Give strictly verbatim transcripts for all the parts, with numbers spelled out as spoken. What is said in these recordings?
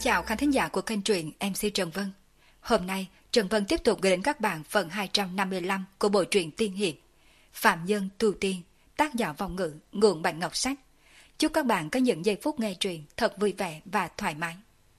chào khán thính giả của kênh truyện em xê Trần Vân. Hôm nay, Trần Vân tiếp tục gửi đến các bạn phần hai trăm năm mươi lăm của bộ truyện tiên hiệp Phạm Nhân Tu Tiên, tác giả Vong Ngữ, Nguồn Bạch Ngọc Sách. Chúc các bạn có những giây phút nghe truyện thật vui vẻ và thoải mái.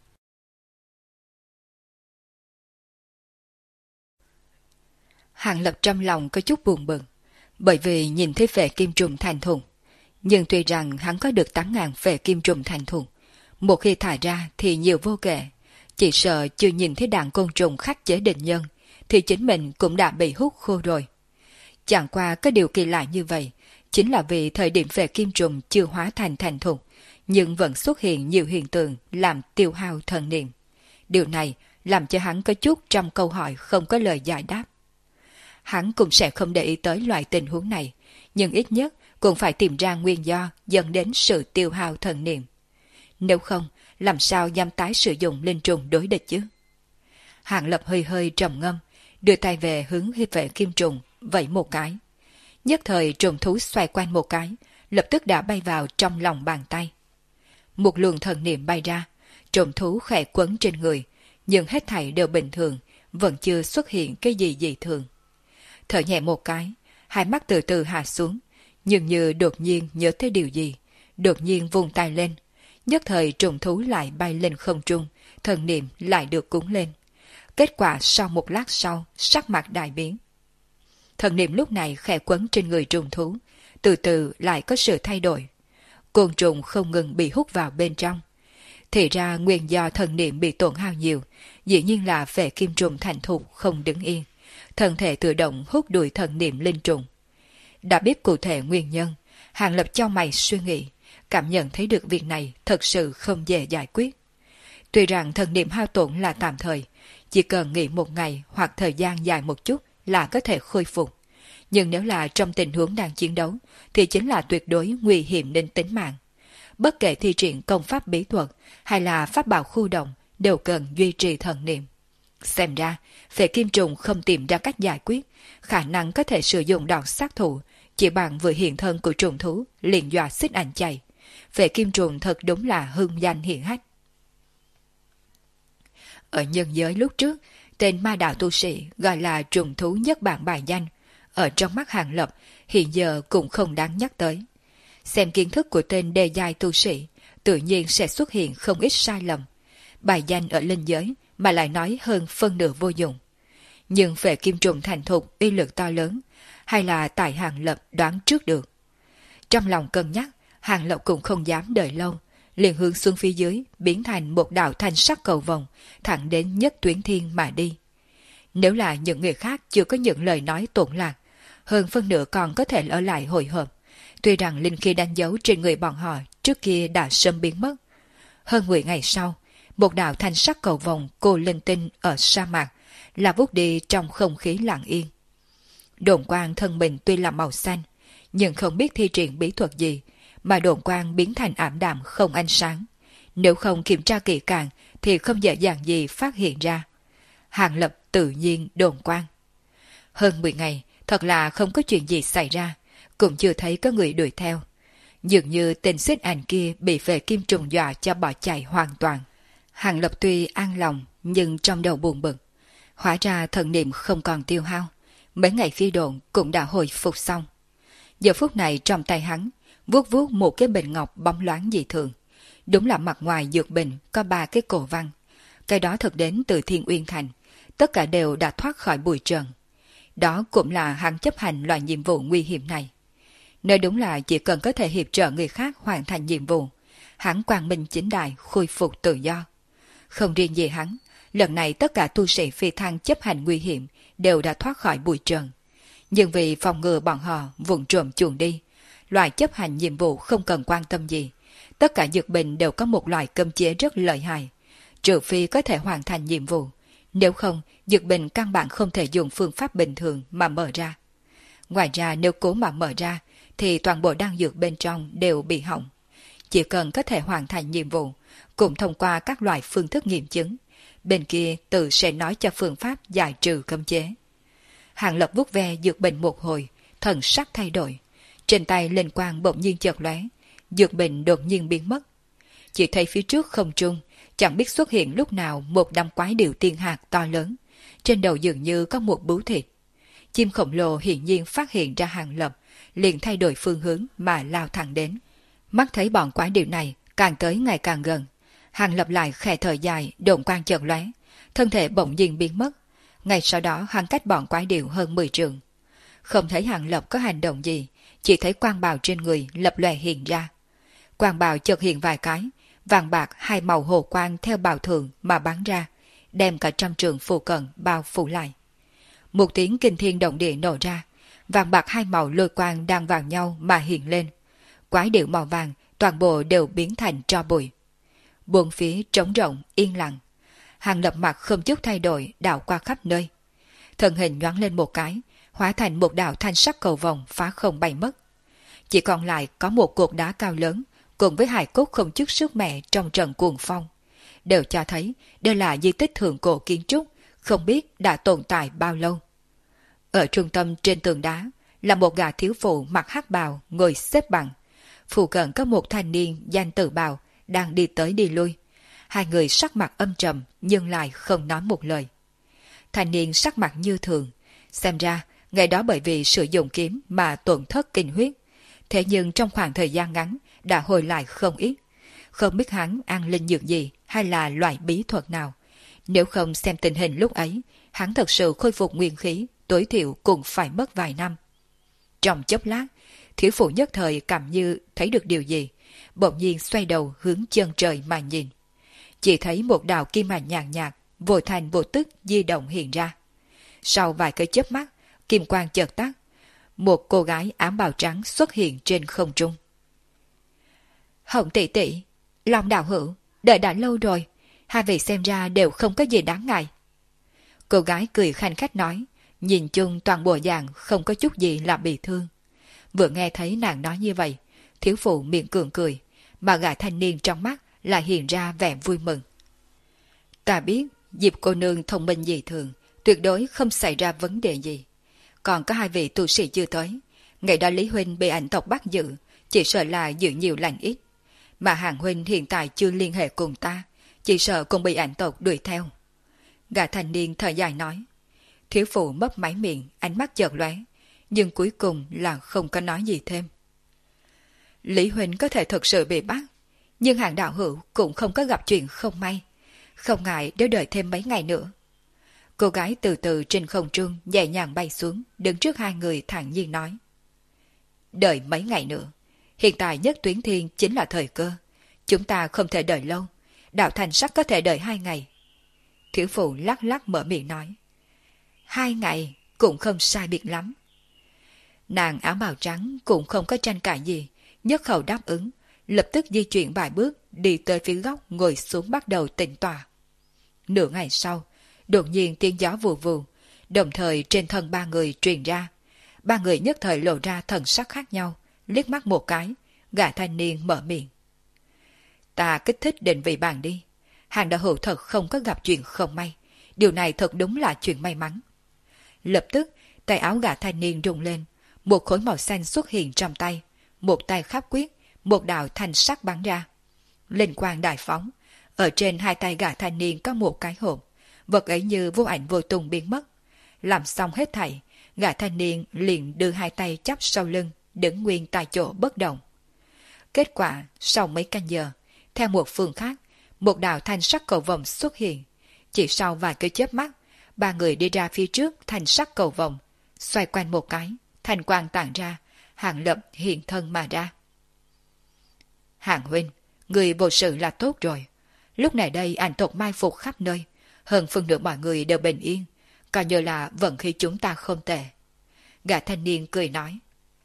Hàng Lập trong lòng có chút buồn bực, bởi vì nhìn thấy phệ kim trùng thành thùng. Nhưng tuy rằng hắn có được tám ngàn phệ kim trùng thành thùng, một khi thải ra thì nhiều vô kể. Chỉ sợ chưa nhìn thấy đàn côn trùng khắc chế địch nhân, thì chính mình cũng đã bị hút khô rồi. Chẳng qua có điều kỳ lạ như vậy, chính là vì thời điểm phệ kim trùng chưa hóa thành thành thục, nhưng vẫn xuất hiện nhiều hiện tượng làm tiêu hao thần niệm. Điều này làm cho hắn có chút trong câu hỏi không có lời giải đáp. Hắn cũng sẽ không để ý tới loại tình huống này, nhưng ít nhất cũng phải tìm ra nguyên do dẫn đến sự tiêu hao thần niệm. Nếu không, làm sao dám tái sử dụng linh trùng đối địch chứ? Hàng Lập hơi hơi trầm ngâm, đưa tay về hướng hiệp vệ kim trùng, vẫy một cái. Nhất thời trùng thú xoay quanh một cái, lập tức đã bay vào trong lòng bàn tay. Một luồng thần niệm bay ra, trùng thú khẽ quấn trên người, nhưng hết thảy đều bình thường, vẫn chưa xuất hiện cái gì dị thường. Thở nhẹ một cái, hai mắt từ từ hạ xuống, nhưng như đột nhiên nhớ tới điều gì, đột nhiên vung tay lên. Nhất thời trùng thú lại bay lên không trung, thần niệm lại được cúng lên. Kết quả sau một lát sau, sắc mặt đại biến. Thần niệm lúc này khẽ quấn trên người trùng thú, từ từ lại có sự thay đổi. Côn trùng không ngừng bị hút vào bên trong. Thì ra nguyên do thần niệm bị tổn hao nhiều, dĩ nhiên là phệ kim trùng thành thục không đứng yên. Thân thể tự động hút đuổi thần niệm linh trùng. Đã biết cụ thể nguyên nhân, Hàng Lập chau mày suy nghĩ, cảm nhận thấy được việc này thật sự không dễ giải quyết. Tuy rằng thần niệm hao tổn là tạm thời, chỉ cần nghỉ một ngày hoặc thời gian dài một chút là có thể khôi phục. Nhưng nếu là trong tình huống đang chiến đấu, thì chính là tuyệt đối nguy hiểm đến tính mạng. Bất kể thi triển công pháp bí thuật hay là pháp bảo khu động đều cần duy trì thần niệm. Xem ra, phệ kim trùng không tìm ra cách giải quyết, khả năng có thể sử dụng đòn sát thủ, chỉ bằng vừa hiện thân của trùng thú liền dọa xích ảnh chạy. Phệ kim trùng thật đúng là hưng danh hiển hách. Ở nhân giới lúc trước, tên ma đạo tu sĩ gọi là trùng thú nhất bản bài danh, ở trong mắt Hàng Lập hiện giờ cũng không đáng nhắc tới. Xem kiến thức của tên đề giai tu sĩ, tự nhiên sẽ xuất hiện không ít sai lầm. Bài danh ở linh giới mà lại nói hơn phân nửa vô dụng. Nhưng phệ kim trùng thành thục uy lực to lớn, hay là tại Hàng Lập đoán trước được. Trong lòng cân nhắc, Hàng Lập cũng không dám đợi lâu, liền hướng xuống phía dưới, biến thành một đạo thanh sắc cầu vồng, thẳng đến nhất tuyến thiên mà đi. Nếu là những người khác chưa có những lời nói tổn lạc, hơn phân nửa còn có thể ở lại hồi hộp. Tuy rằng linh khí đánh dấu trên người bọn họ trước kia đã sớm biến mất. Hơn mười ngày sau, một đạo thanh sắc cầu vồng cô linh tinh ở sa mạc, là vút đi trong không khí lặng yên. Đồn quang thân mình tuy là màu xanh, nhưng không biết thi triển bí thuật gì, mà đồn quang biến thành ảm đạm không ánh sáng. Nếu không kiểm tra kỹ càng thì không dễ dàng gì phát hiện ra. Hàng Lập tự nhiên đồn quang. Hơn mười ngày, thật là không có chuyện gì xảy ra, cũng chưa thấy có người đuổi theo. Dường như tên xích ảnh kia bị phệ kim trùng dọa cho bỏ chạy hoàn toàn. Hàng Lập tuy an lòng, nhưng trong đầu buồn bực. Hóa ra thần niệm không còn tiêu hao, mấy ngày phi độn cũng đã hồi phục xong. Giờ phút này trong tay hắn, vuốt vuốt một cái bình ngọc bóng loáng dị thường. Đúng là mặt ngoài dược bình có ba cái cổ văn. Cái đó thật đến từ Thiên Uyên Thành, tất cả đều đã thoát khỏi bụi trần. Đó cũng là hắn chấp hành loại nhiệm vụ nguy hiểm này. Nơi đúng là chỉ cần có thể hiệp trợ người khác hoàn thành nhiệm vụ, hắn quang minh chính đại khôi phục tự do. Không riêng gì hắn, lần này tất cả tu sĩ phi thăng chấp hành nguy hiểm đều đã thoát khỏi bụi trần. Nhưng vì phòng ngừa bọn họ vụng trộm chuồn đi, loại chấp hành nhiệm vụ không cần quan tâm gì. Tất cả dược bình đều có một loại cấm chế rất lợi hại, trừ phi có thể hoàn thành nhiệm vụ. Nếu không, dược bình căn bản không thể dùng phương pháp bình thường mà mở ra. Ngoài ra nếu cố mà mở ra, thì toàn bộ đan dược bên trong đều bị hỏng. Chỉ cần có thể hoàn thành nhiệm vụ, cũng thông qua các loại phương thức nghiệm chứng, bên kia tự sẽ nói cho phương pháp giải trừ cấm chế. Hàng Lập vuốt ve dược bình một hồi, thần sắc thay đổi. Trên tay linh quang bỗng nhiên chợt lóe, dược bình đột nhiên biến mất. chỉ thấy phía trước không trung, chẳng biết xuất hiện lúc nào một đám quái điểu tiên hạc to lớn. Trên đầu dường như có một bướu thịt. Chim khổng lồ hiển nhiên phát hiện ra Hàng Lập, liền thay đổi phương hướng mà lao thẳng đến. Mắt thấy bọn quái điểu này càng tới ngày càng gần. Hàng Lập lại khẽ thở dài, độn quang chợt lóe, thân thể bỗng nhiên biến mất. Ngay sau đó hắn cách bọn quái điểu hơn mười trượng. Không thấy Hàng Lập có hành động gì, chỉ thấy quang bào trên người lập lòe hiện ra. Quang bào chợt hiện vài cái, vàng bạc hai màu hồ quang theo bào thường mà bắn ra, đem cả trăm trường phù cận bao phủ lại. Một tiếng kinh thiên động địa nổ ra, vàng bạc hai màu lôi quang đang vào nhau mà hiện lên. Quái điểu màu vàng toàn bộ đều biến thành tro bụi. Bốn phía trống rộng yên lặng. Hàng Lập mặt không chút thay đổi đảo qua khắp nơi. Thân hình nhoáng lên một cái, hóa thành một đạo thanh sắc cầu vồng phá không bay mất. Chỉ còn lại có một cột đá cao lớn cùng với hài cốt không chút sức mẻ trong trận cuồng phong, đều cho thấy đây là di tích thượng cổ kiến trúc, không biết đã tồn tại bao lâu. Ở trung tâm trên tường đá là một gã thiếu phụ mặc hắc bào ngồi xếp bằng. Phụ cận có một thanh niên danh Tử Bào đang đi tới đi lui. Hai người sắc mặt âm trầm nhưng lại không nói một lời. Thanh niên sắc mặt như thường, xem ra ngày đó bởi vì sử dụng kiếm mà tổn thất kinh huyết, thế nhưng trong khoảng thời gian ngắn đã hồi lại không ít. Không biết hắn ăn linh dược gì hay là loại bí thuật nào. Nếu không xem tình hình lúc ấy, hắn thật sự khôi phục nguyên khí tối thiểu cũng phải mất vài năm. Trong chốc lát, thiếu phụ nhất thời cảm như thấy được điều gì, bỗng nhiên xoay đầu hướng chân trời mà nhìn. Chỉ thấy một đạo kim ảnh nhàn nhạt, vô thành vô tức di động hiện ra. Sau vài cái chớp mắt, kim quang chợt tắt, một cô gái áo bào trắng xuất hiện trên không trung. Hồng tỷ tỷ, Long đạo hữu, đợi đã lâu rồi, hai vị xem ra đều không có gì đáng ngại. Cô gái cười khanh khách nói, nhìn chung toàn bộ dạng không có chút gì là bị thương. Vừa nghe thấy nàng nói như vậy, thiếu phụ miệng cường cười, mà gã thanh niên trong mắt lại hiện ra vẻ vui mừng. Ta biết Diệp cô nương thông minh dị thường, tuyệt đối không xảy ra vấn đề gì. Còn có hai vị tu sĩ chưa tới, ngày đó Lý huynh bị ảnh tộc bắt giữ, chỉ sợ là giữ nhiều lành ít. Mà Hàng huynh hiện tại chưa liên hệ cùng ta, chỉ sợ cũng bị ảnh tộc đuổi theo. Gã thanh niên thở dài nói. Thiếu phụ mấp máy miệng, ánh mắt chợt lóe, nhưng cuối cùng là không có nói gì thêm. Lý huynh có thể thực sự bị bắt, nhưng Hàng đạo hữu cũng không có gặp chuyện không may, không ngại nếu đợi thêm mấy ngày nữa. Cô gái từ từ trên không trung nhẹ nhàng bay xuống, đứng trước hai người thản nhiên nói. Đợi mấy ngày nữa, hiện tại nhất tuyến thiên chính là thời cơ, chúng ta không thể đợi lâu, đạo thành sắc có thể đợi hai ngày. Thiếu phụ lắc lắc mở miệng nói. Hai ngày cũng không sai biệt lắm. Nàng áo bào trắng cũng không có tranh cãi gì, nhất khẩu đáp ứng, lập tức di chuyển vài bước đi tới phía góc ngồi xuống bắt đầu tĩnh tọa. Nửa ngày sau, đột nhiên tiếng gió vù vù, đồng thời trên thân ba người truyền ra. Ba người nhất thời lộ ra thần sắc khác nhau, liếc mắt một cái, gã thanh niên mở miệng. Ta kích thích định vị bàn đi. Hàng đạo hữu thật không có gặp chuyện không may. Điều này thật đúng là chuyện may mắn. Lập tức, tay áo gã thanh niên rung lên, một khối màu xanh xuất hiện trong tay, một tay khắp quyết, một đạo thanh sắc bắn ra. Linh quang đại phóng, ở trên hai tay gã thanh niên có một cái hộp, vật ấy như vô ảnh vô tung biến mất. Làm xong hết thảy, gã thanh niên liền đưa hai tay chắp sau lưng, đứng nguyên tại chỗ bất động. Kết quả, sau mấy canh giờ, theo một phương khác, một đạo thanh sắc cầu vồng xuất hiện. Chỉ sau vài cái chớp mắt, ba người đi ra phía trước thanh sắc cầu vồng, xoay quanh một cái, thanh quang tản ra, Hàng Lập hiện thân mà ra. Hàng huynh, người vô sự là tốt rồi. Lúc này đây ảnh tộc mai phục khắp nơi, hơn phần nửa mọi người đều bình yên, coi như là vận khí chúng ta không tệ. Gã thanh niên cười nói.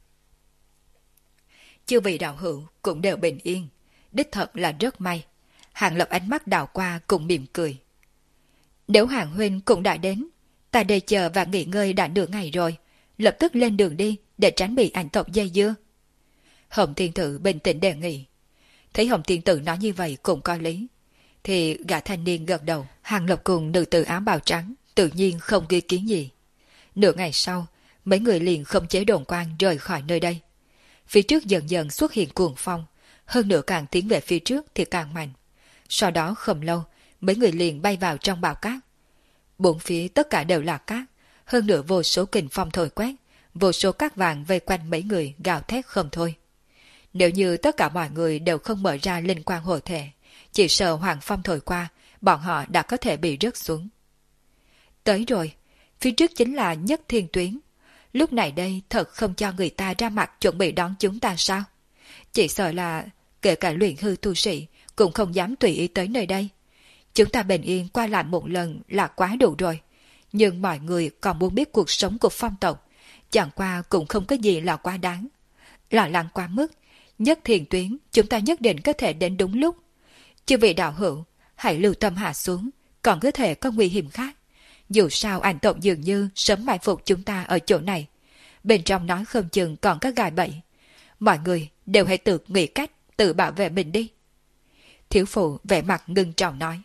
Chư vị đạo hữu cũng đều bình yên, đích thật là rất may. Hàng Lập ánh mắt đảo qua cùng mỉm cười. Nếu Hàng huynh cũng đã đến, ta đây chờ và nghỉ ngơi đã nửa ngày rồi, lập tức lên đường đi để tránh bị ảnh tộc dây dưa. Hồng tiên tử bình tĩnh đề nghị. Thấy Hồng tiên tử nói như vậy cũng có lý, thì gã thanh niên gật đầu. Hàng Lập cùng nữ tử áo bào trắng tự nhiên không ghi kiến gì. Nửa ngày sau, mấy người liền không chế đồn quang rời khỏi nơi đây. Phía trước dần dần xuất hiện cuồng phong, hơn nữa càng tiến về phía trước thì càng mạnh. Sau đó không lâu, mấy người liền bay vào trong bão cát. Bốn phía tất cả đều là cát, hơn nữa vô số kình phong thổi quét, vô số cát vàng vây quanh mấy người gào thét không thôi. Nếu như tất cả mọi người đều không mở ra linh quang hộ thể, chỉ sợ hoàng phong thổi qua, bọn họ đã có thể bị rớt xuống. Tới rồi, phía trước chính là Nhất Thiên Tuyến. Lúc này đây thật không cho người ta ra mặt chuẩn bị đón chúng ta sao? Chỉ sợ là kể cả luyện hư tu sĩ cũng không dám tùy ý tới nơi đây. Chúng ta bình yên qua lại một lần là quá đủ rồi. Nhưng mọi người còn muốn biết cuộc sống của phong tộc, chẳng qua cũng không có gì là quá đáng. Lo lắng quá mức, Nhất Thiên Tuyến chúng ta nhất định có thể đến đúng lúc. Chư vị đạo hữu, hãy lưu tâm hạ xuống, còn có thể có nguy hiểm khác. Dù sao ảnh tộc dường như sớm mai phục chúng ta ở chỗ này. Bên trong nói không chừng còn có gài bẫy. Mọi người đều hãy tự nghĩ cách tự bảo vệ mình đi. Thiếu phụ vẻ mặt ngưng trọng nói.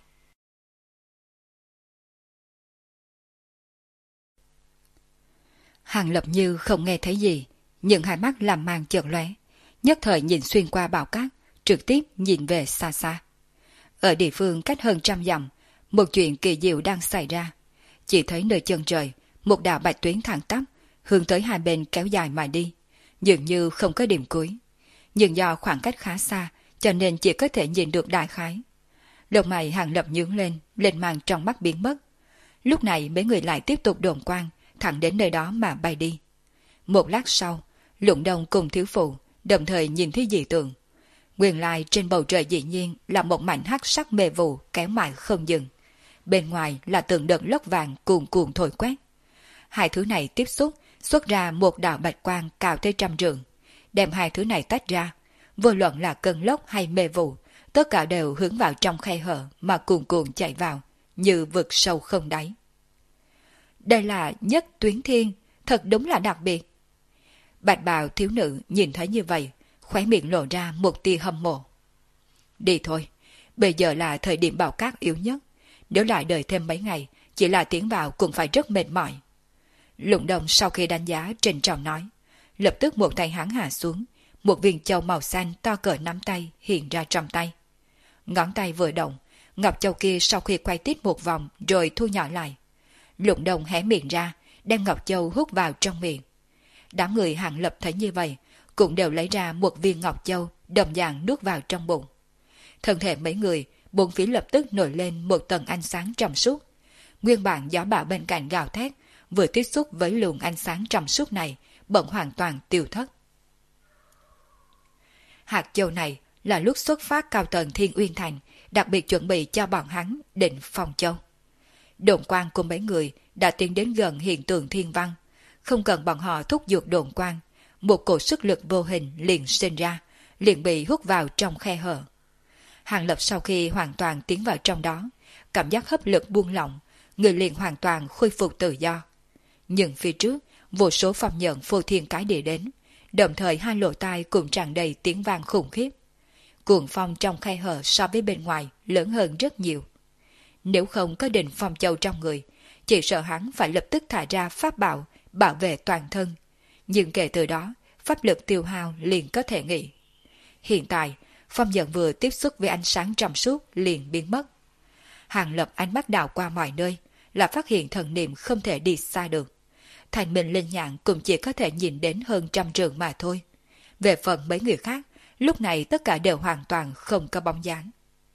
Hàng Lập Như không nghe thấy gì, nhưng hai mắt làm màn chợt lóe, nhất thời nhìn xuyên qua bão cát, trực tiếp nhìn về xa xa. Ở địa phương cách hơn trăm dặm, một chuyện kỳ diệu đang xảy ra. Chỉ thấy nơi chân trời, một đạo bạch tuyến thẳng tắp, hướng tới hai bên kéo dài mà đi, dường như không có điểm cuối. Nhưng do khoảng cách khá xa, cho nên chỉ có thể nhìn được đại khái. Lông mày Hàng Lập nhướng lên, lên màn trong mắt biến mất. Lúc này mấy người lại tiếp tục đồn quang, thẳng đến nơi đó mà bay đi. Một lát sau, Lũng Đông cùng thiếu phụ đồng thời nhìn thấy dị tượng. Nguyên lai trên bầu trời dĩ nhiên là một mảnh hắc sắc mê vụ kéo mãi không dừng. Bên ngoài là từng đợt lốc vàng cuồn cuộn thổi quét. Hai thứ này tiếp xúc, xuất ra một đạo bạch quang cao tới trăm trượng. Đem hai thứ này tách ra, vô luận là cơn lốc hay mê vụ, tất cả đều hướng vào trong khe hở mà cuồn cuộn chạy vào, như vực sâu không đáy. Đây là Nhất Tuyến Thiên, thật đúng là đặc biệt. Bạch bào thiếu nữ nhìn thấy như vậy, khóe miệng lộ ra một tia hâm mộ. Đi thôi, bây giờ là thời điểm bão cát yếu nhất. Nếu lại đợi thêm mấy ngày, chỉ là tiến vào cũng phải rất mệt mỏi. Lũng Đông sau khi đánh giá trịnh trọng nói, lập tức một tay hắn hạ xuống, một viên châu màu xanh to cỡ nắm tay hiện ra trong tay. Ngón tay vừa động, ngọc châu kia sau khi quay tít một vòng rồi thu nhỏ lại. Lũng Đông hé miệng ra, đem ngọc châu hút vào trong miệng. Đám người Hàng Lập thấy như vậy, cũng đều lấy ra một viên ngọc châu, đồng dạng nuốt vào trong bụng. Thân thể mấy người, bốn phía lập tức nổi lên một tầng ánh sáng trong suốt. Nguyên bản gió bão bên cạnh gào thét, vừa tiếp xúc với luồng ánh sáng trong suốt này, bỗng hoàn toàn tiêu thất. Hạt châu này là lúc xuất phát cao tầng Thiên Uyên Thành, đặc biệt chuẩn bị cho bọn hắn định phòng châu. Đồn quang của mấy người đã tiến đến gần hiện tượng thiên văn, không cần bọn họ thúc giục đồn quang, một cổ sức lực vô hình liền sinh ra, liền bị hút vào trong khe hở. Hàng Lập sau khi hoàn toàn tiến vào trong đó, cảm giác hấp lực buông lỏng, người liền hoàn toàn khôi phục tự do. Nhưng phía trước, vô số phong nhận phô thiên cái địa đến, đồng thời hai lỗ tai cũng tràn đầy tiếng vang khủng khiếp. Cuồng phong trong khe hở so với bên ngoài lớn hơn rất nhiều. Nếu không có định phong châu trong người, chỉ sợ hắn phải lập tức thả ra pháp bảo bảo vệ toàn thân. Nhưng kể từ đó, pháp lực tiêu hao liền có thể nghỉ. Hiện tại, phong nhận vừa tiếp xúc với ánh sáng trong suốt liền biến mất. Hàng Lập ánh mắt đảo qua mọi nơi, là phát hiện thần niệm không thể đi xa được. Thành mình linh nhãn cũng chỉ có thể nhìn đến hơn trăm trượng mà thôi. Về phần mấy người khác, lúc này tất cả đều hoàn toàn không có bóng dáng.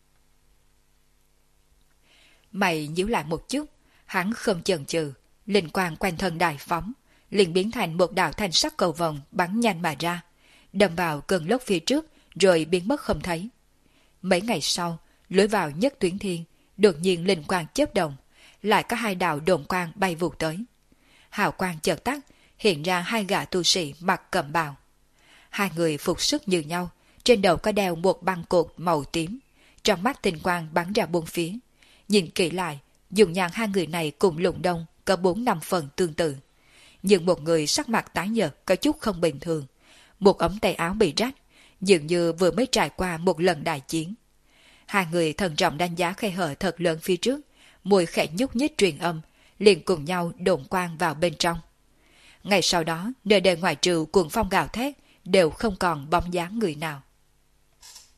Mày nhíu lại một chút, hắn không chần chừ, linh quang quanh thân đại phóng, liền biến thành một đạo thanh sắc cầu vồng bắn nhanh mà ra, đâm vào cơn lốc phía trước, rồi biến mất không thấy. Mấy ngày sau, lối vào Nhất Tuyến Thiên, đột nhiên linh quang chớp động, lại có hai đạo đồn quang bay vụt tới. Hào quang chợt tắt, hiện ra hai gã tu sĩ mặc cẩm bào. Hai người phục sức như nhau, trên đầu có đeo một băng cột màu tím, trong mắt tinh quang bắn ra bốn phía. Nhìn kỹ lại, dùng nhàn hai người này cùng Lũng Đông có bốn năm phần tương tự. Nhưng một người sắc mặt tái nhợt có chút không bình thường, một ống tay áo bị rách, dường như vừa mới trải qua một lần đại chiến. Hai người thận trọng đánh giá khe hở thật lớn phía trước, môi khẽ nhúc nhích truyền âm, liền cùng nhau đồn quang vào bên trong. Ngày sau đó, nơi đây ngoài trừ cuồng phong gào thét, đều không còn bóng dáng người nào.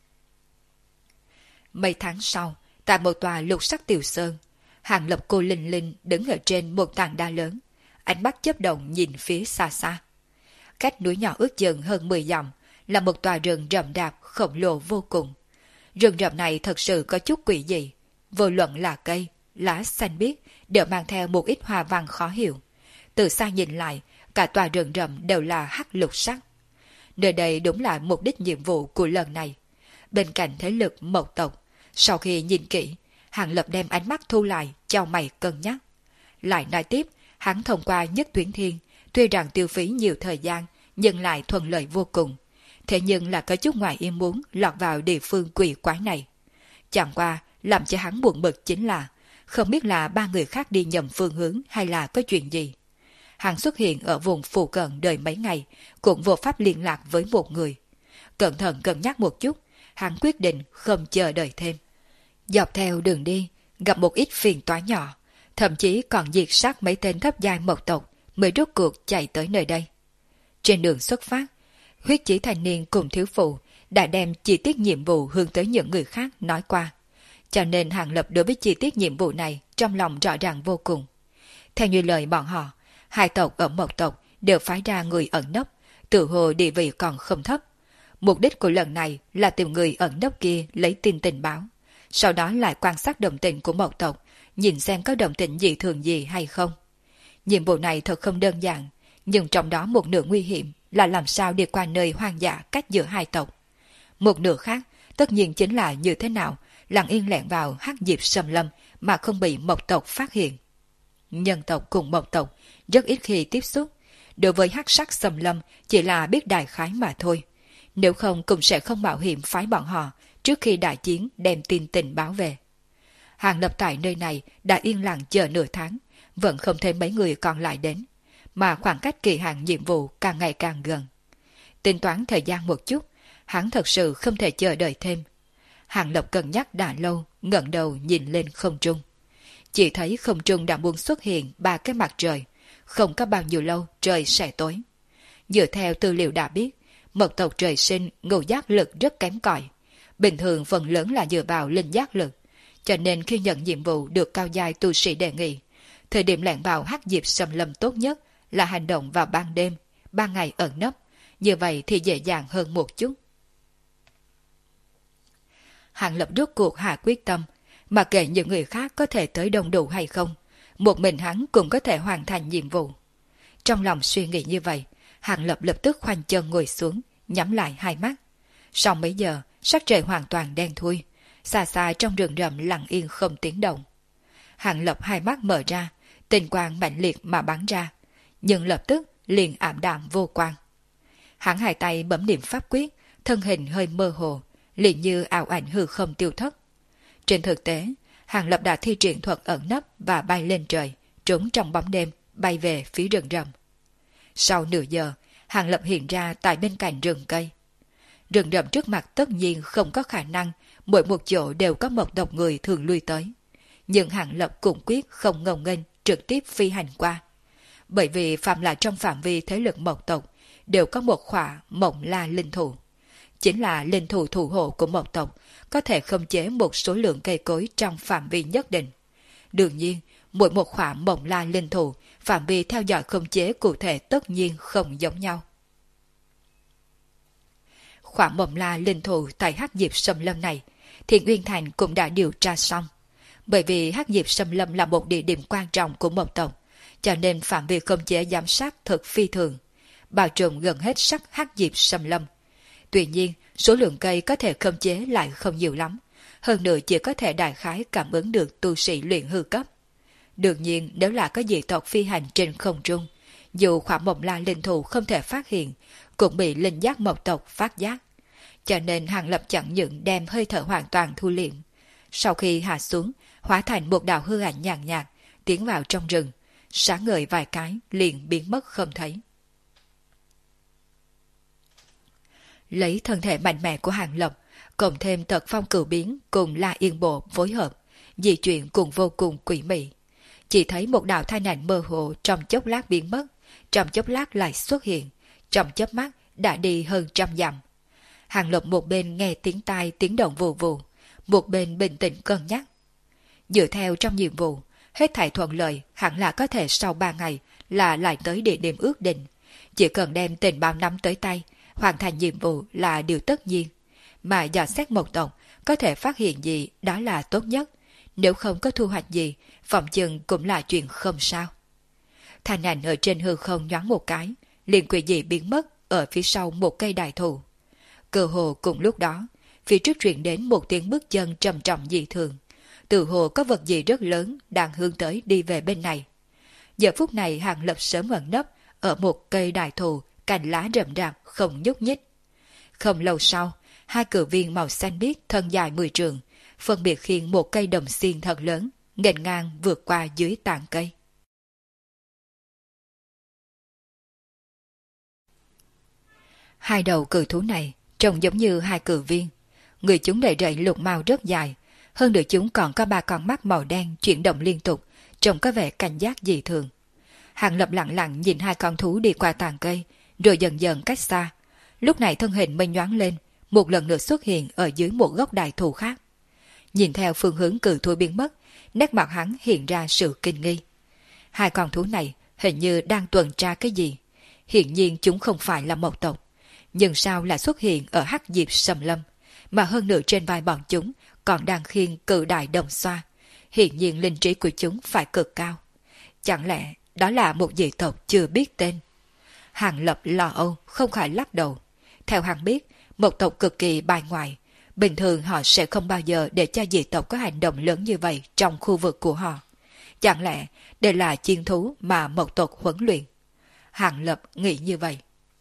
Mấy tháng sau, tại một tòa lục sắc tiểu sơn, Hàng Lập cô linh linh đứng ở trên một tảng đá lớn, ánh mắt chớp động nhìn phía xa xa. Cách núi nhỏ ước chừng hơn mười dặm là một tòa rừng rậm rạp khổng lồ vô cùng. Rừng rậm này thật sự có chút quỷ dị, vô luận là cây, lá xanh biếc đều mang theo một ít hoa văn khó hiểu. Từ xa nhìn lại, cả tòa rừng rậm đều là hắc lục sắc. Nơi đây đúng là mục đích nhiệm vụ của lần này. Bên cạnh thế lực Mộc tộc, sau khi nhìn kỹ, Hàng Lập đem ánh mắt thu lại, chau mày cân nhắc. Lại nói tiếp, hắn thông qua Nhất Tuyến Thiên, tuy rằng tiêu phí nhiều thời gian, nhưng lại thuận lợi vô cùng. Thế nhưng là có chút ngoài ý muốn lọt vào địa phương quỷ quái này. Chẳng qua, làm cho hắn buồn bực chính là, không biết là ba người khác đi nhầm phương hướng hay là có chuyện gì. Hắn xuất hiện ở vùng phụ cận đời mấy ngày, cũng vô pháp liên lạc với một người. Cẩn thận cân nhắc một chút, hắn quyết định không chờ đợi thêm. Dọc theo đường đi, gặp một ít phiền toái nhỏ, thậm chí còn diệt sát mấy tên thấp giai Mộc tộc mới rốt cuộc chạy tới nơi đây. Trên đường xuất phát, huyết chỉ thanh niên cùng thiếu phụ đã đem chi tiết nhiệm vụ hướng tới những người khác nói qua. Cho nên Hàng Lập đối với chi tiết nhiệm vụ này trong lòng rõ ràng vô cùng. Theo như lời bọn họ, hai tộc ở Mộc tộc đều phái ra người ẩn nấp, tự hồ địa vị còn không thấp. Mục đích của lần này là tìm người ẩn nấp kia lấy tin tình báo, sau đó lại quan sát động tĩnh của Mộc tộc, nhìn xem có động tĩnh gì thường gì hay không. Nhiệm vụ này thật không đơn giản, nhưng trong đó một nửa nguy hiểm là làm sao đi qua nơi hoang dã cách giữa hai tộc. Một nửa khác, tất nhiên chính là như thế nào lặng yên lẻn vào hắc diệp xâm lâm mà không bị Mộc tộc phát hiện. Nhân tộc cùng Mộc tộc rất ít khi tiếp xúc, đối với hắc sắc xâm lâm chỉ là biết đại khái mà thôi. Nếu không cũng sẽ không mạo hiểm phái bọn họ trước khi đại chiến đem tin tình báo về. Hàng Lập tại nơi này đã yên lặng chờ nửa tháng, vẫn không thấy mấy người còn lại đến, mà khoảng cách kỳ hạn nhiệm vụ càng ngày càng gần. Tính toán thời gian một chút, hắn thật sự không thể chờ đợi thêm. Hàng Lập cân nhắc đã lâu, ngẩng đầu nhìn lên không trung. Chỉ thấy không trung đã buông xuất hiện ba cái mặt trời, không có bao nhiêu lâu trời sẽ tối. Dựa theo tư liệu đã biết, Mộc tộc trời sinh ngũ giác lực rất kém cỏi, bình thường phần lớn là dựa vào linh giác lực, cho nên khi nhận nhiệm vụ được cao giai tu sĩ đề nghị, thời điểm lẻn vào hắc diệp xâm lâm tốt nhất là hành động vào ban đêm, ban ngày ẩn nấp, như vậy thì dễ dàng hơn một chút. Hàng Lập rốt cuộc hạ quyết tâm, mà kể những người khác có thể tới đông đủ hay không, một mình hắn cũng có thể hoàn thành nhiệm vụ. Trong lòng suy nghĩ như vậy, Hàng Lập lập tức khoanh chân ngồi xuống, nhắm lại hai mắt. Sau mấy giờ, sắc trời hoàn toàn đen thui, xa xa trong rừng rậm lặng yên không tiếng động. Hàng Lập hai mắt mở ra, tinh quang mạnh liệt mà bắn ra, nhưng lập tức liền ảm đạm vô quang. Hắn hai tay bấm niệm pháp quyết, thân hình hơi mơ hồ, liền như ảo ảnh hư không tiêu thất. Trên thực tế, Hàng Lập đã thi triển thuật ẩn nấp và bay lên trời, trốn trong bóng đêm, bay về phía rừng rậm. Sau nửa giờ, Hàng Lập hiện ra tại bên cạnh rừng cây. Rừng rậm trước mặt tất nhiên không có khả năng mỗi một chỗ đều có một tộc người thường lui tới. Nhưng Hàng Lập cũng quyết không ngông nghênh trực tiếp phi hành qua. Bởi vì phạm là trong phạm vi thế lực Mộc tộc đều có một khỏa Mộng La linh thủ. Chính là linh thủ thủ hộ của Mộc tộc, có thể khống chế một số lượng cây cối trong phạm vi nhất định. Đương nhiên, mỗi một khỏa Mộng La linh thủ, phạm vi theo dõi khống chế cụ thể tất nhiên không giống nhau. Khỏa Mộng La linh thủ tại hắc diệp xâm lâm này, Thiện Uyên Thành cũng đã điều tra xong. Bởi vì hắc diệp xâm lâm là một địa điểm quan trọng của Mộc tộc, cho nên phạm vi khống chế giám sát thật phi thường, bao trùm gần hết sắc hắc diệp xâm lâm. Tuy nhiên, số lượng cây có thể khống chế lại không nhiều lắm, hơn nữa chỉ có thể đại khái cảm ứng được tu sĩ luyện hư cấp. Đương nhiên, nếu là có dị tộc phi hành trên không trung, dù khỏa Mộng La linh thủ không thể phát hiện, cũng bị linh giác Mộc tộc phát giác. Cho nên Hàng Lập chẳng những đem hơi thở hoàn toàn thu liệm. Sau khi hạ xuống, hóa thành một đạo hư ảnh nhàn nhạt, tiến vào trong rừng, sáng ngời vài cái liền biến mất không thấy. Lấy thân thể mạnh mẽ của Hàng Lập, cộng thêm tật phong cửu biến cùng La Yên Bộ phối hợp, di chuyển cùng vô cùng quỷ mị. Chỉ thấy một đạo thanh ảnh mơ hồ trong chốc lát biến mất, trong chốc lát lại xuất hiện, trong chớp mắt đã đi hơn trăm dặm. Hàng Lập một bên nghe tiếng tai tiếng động vù vù, một bên bình tĩnh cân nhắc. Dựa theo trong nhiệm vụ, hết thảy thuận lợi hẳn là có thể sau ba ngày là lại tới địa điểm ước định. Chỉ cần đem tình báo nắm tới tay, hoàn thành nhiệm vụ là điều tất nhiên. Mà dò xét một tộc, có thể phát hiện gì đó là tốt nhất. Nếu không có thu hoạch gì, phòng chừng cũng là chuyện không sao. Thanh ảnh ở trên hư không nhoáng một cái, liền quỷ dị biến mất ở phía sau một cây đại thụ. Cơ hồ cùng lúc đó, phía trước truyền đến một tiếng bước chân trầm trọng dị thường. Từ hồ có vật gì rất lớn đang hướng tới đi về bên này. Giờ phút này Hàng Lập sớm ẩn nấp ở một cây đại thụ, cành lá rậm rạp không nhúc nhích. Không lâu sau, hai cử viên màu xanh biếc thân dài mười trượng, phân biệt khiêng một cây đồng xiên thật lớn, nghênh ngang vượt qua dưới tàn cây. Hai đầu cử thú này trông giống như hai cử viên. Người chúng đầy rẫy lục mao rất dài, hơn nữa chúng còn có ba con mắt màu đen chuyển động liên tục, trông có vẻ cảnh giác dị thường. Hàng Lập lặng lặng nhìn hai con thú đi qua tàn cây, rồi dần dần cách xa. Lúc này thân hình mình nhoáng lên, một lần nữa xuất hiện ở dưới một gốc đại thụ khác. Nhìn theo phương hướng cử thú biến mất, nét mặt hắn hiện ra sự kinh nghi. Hai con thú này hình như đang tuần tra cái gì. Hiển nhiên chúng không phải là một tộc, nhưng sao lại xuất hiện ở hắc diệp sầm lâm, mà hơn nữa trên vai bọn chúng còn đang khiêng cự đại đồng xoa. Hiển nhiên linh trí của chúng phải cực cao. Chẳng lẽ đó là một dị tộc chưa biết tên? Hàng Lập lo âu không khỏi lắc đầu. Theo hắn biết, một tộc cực kỳ bài ngoại, bình thường họ sẽ không bao giờ để cho dị tộc có hành động lớn như vậy trong khu vực của họ. Chẳng lẽ đây là chiên thú mà một tộc huấn luyện? Hàng Lập nghĩ như vậy.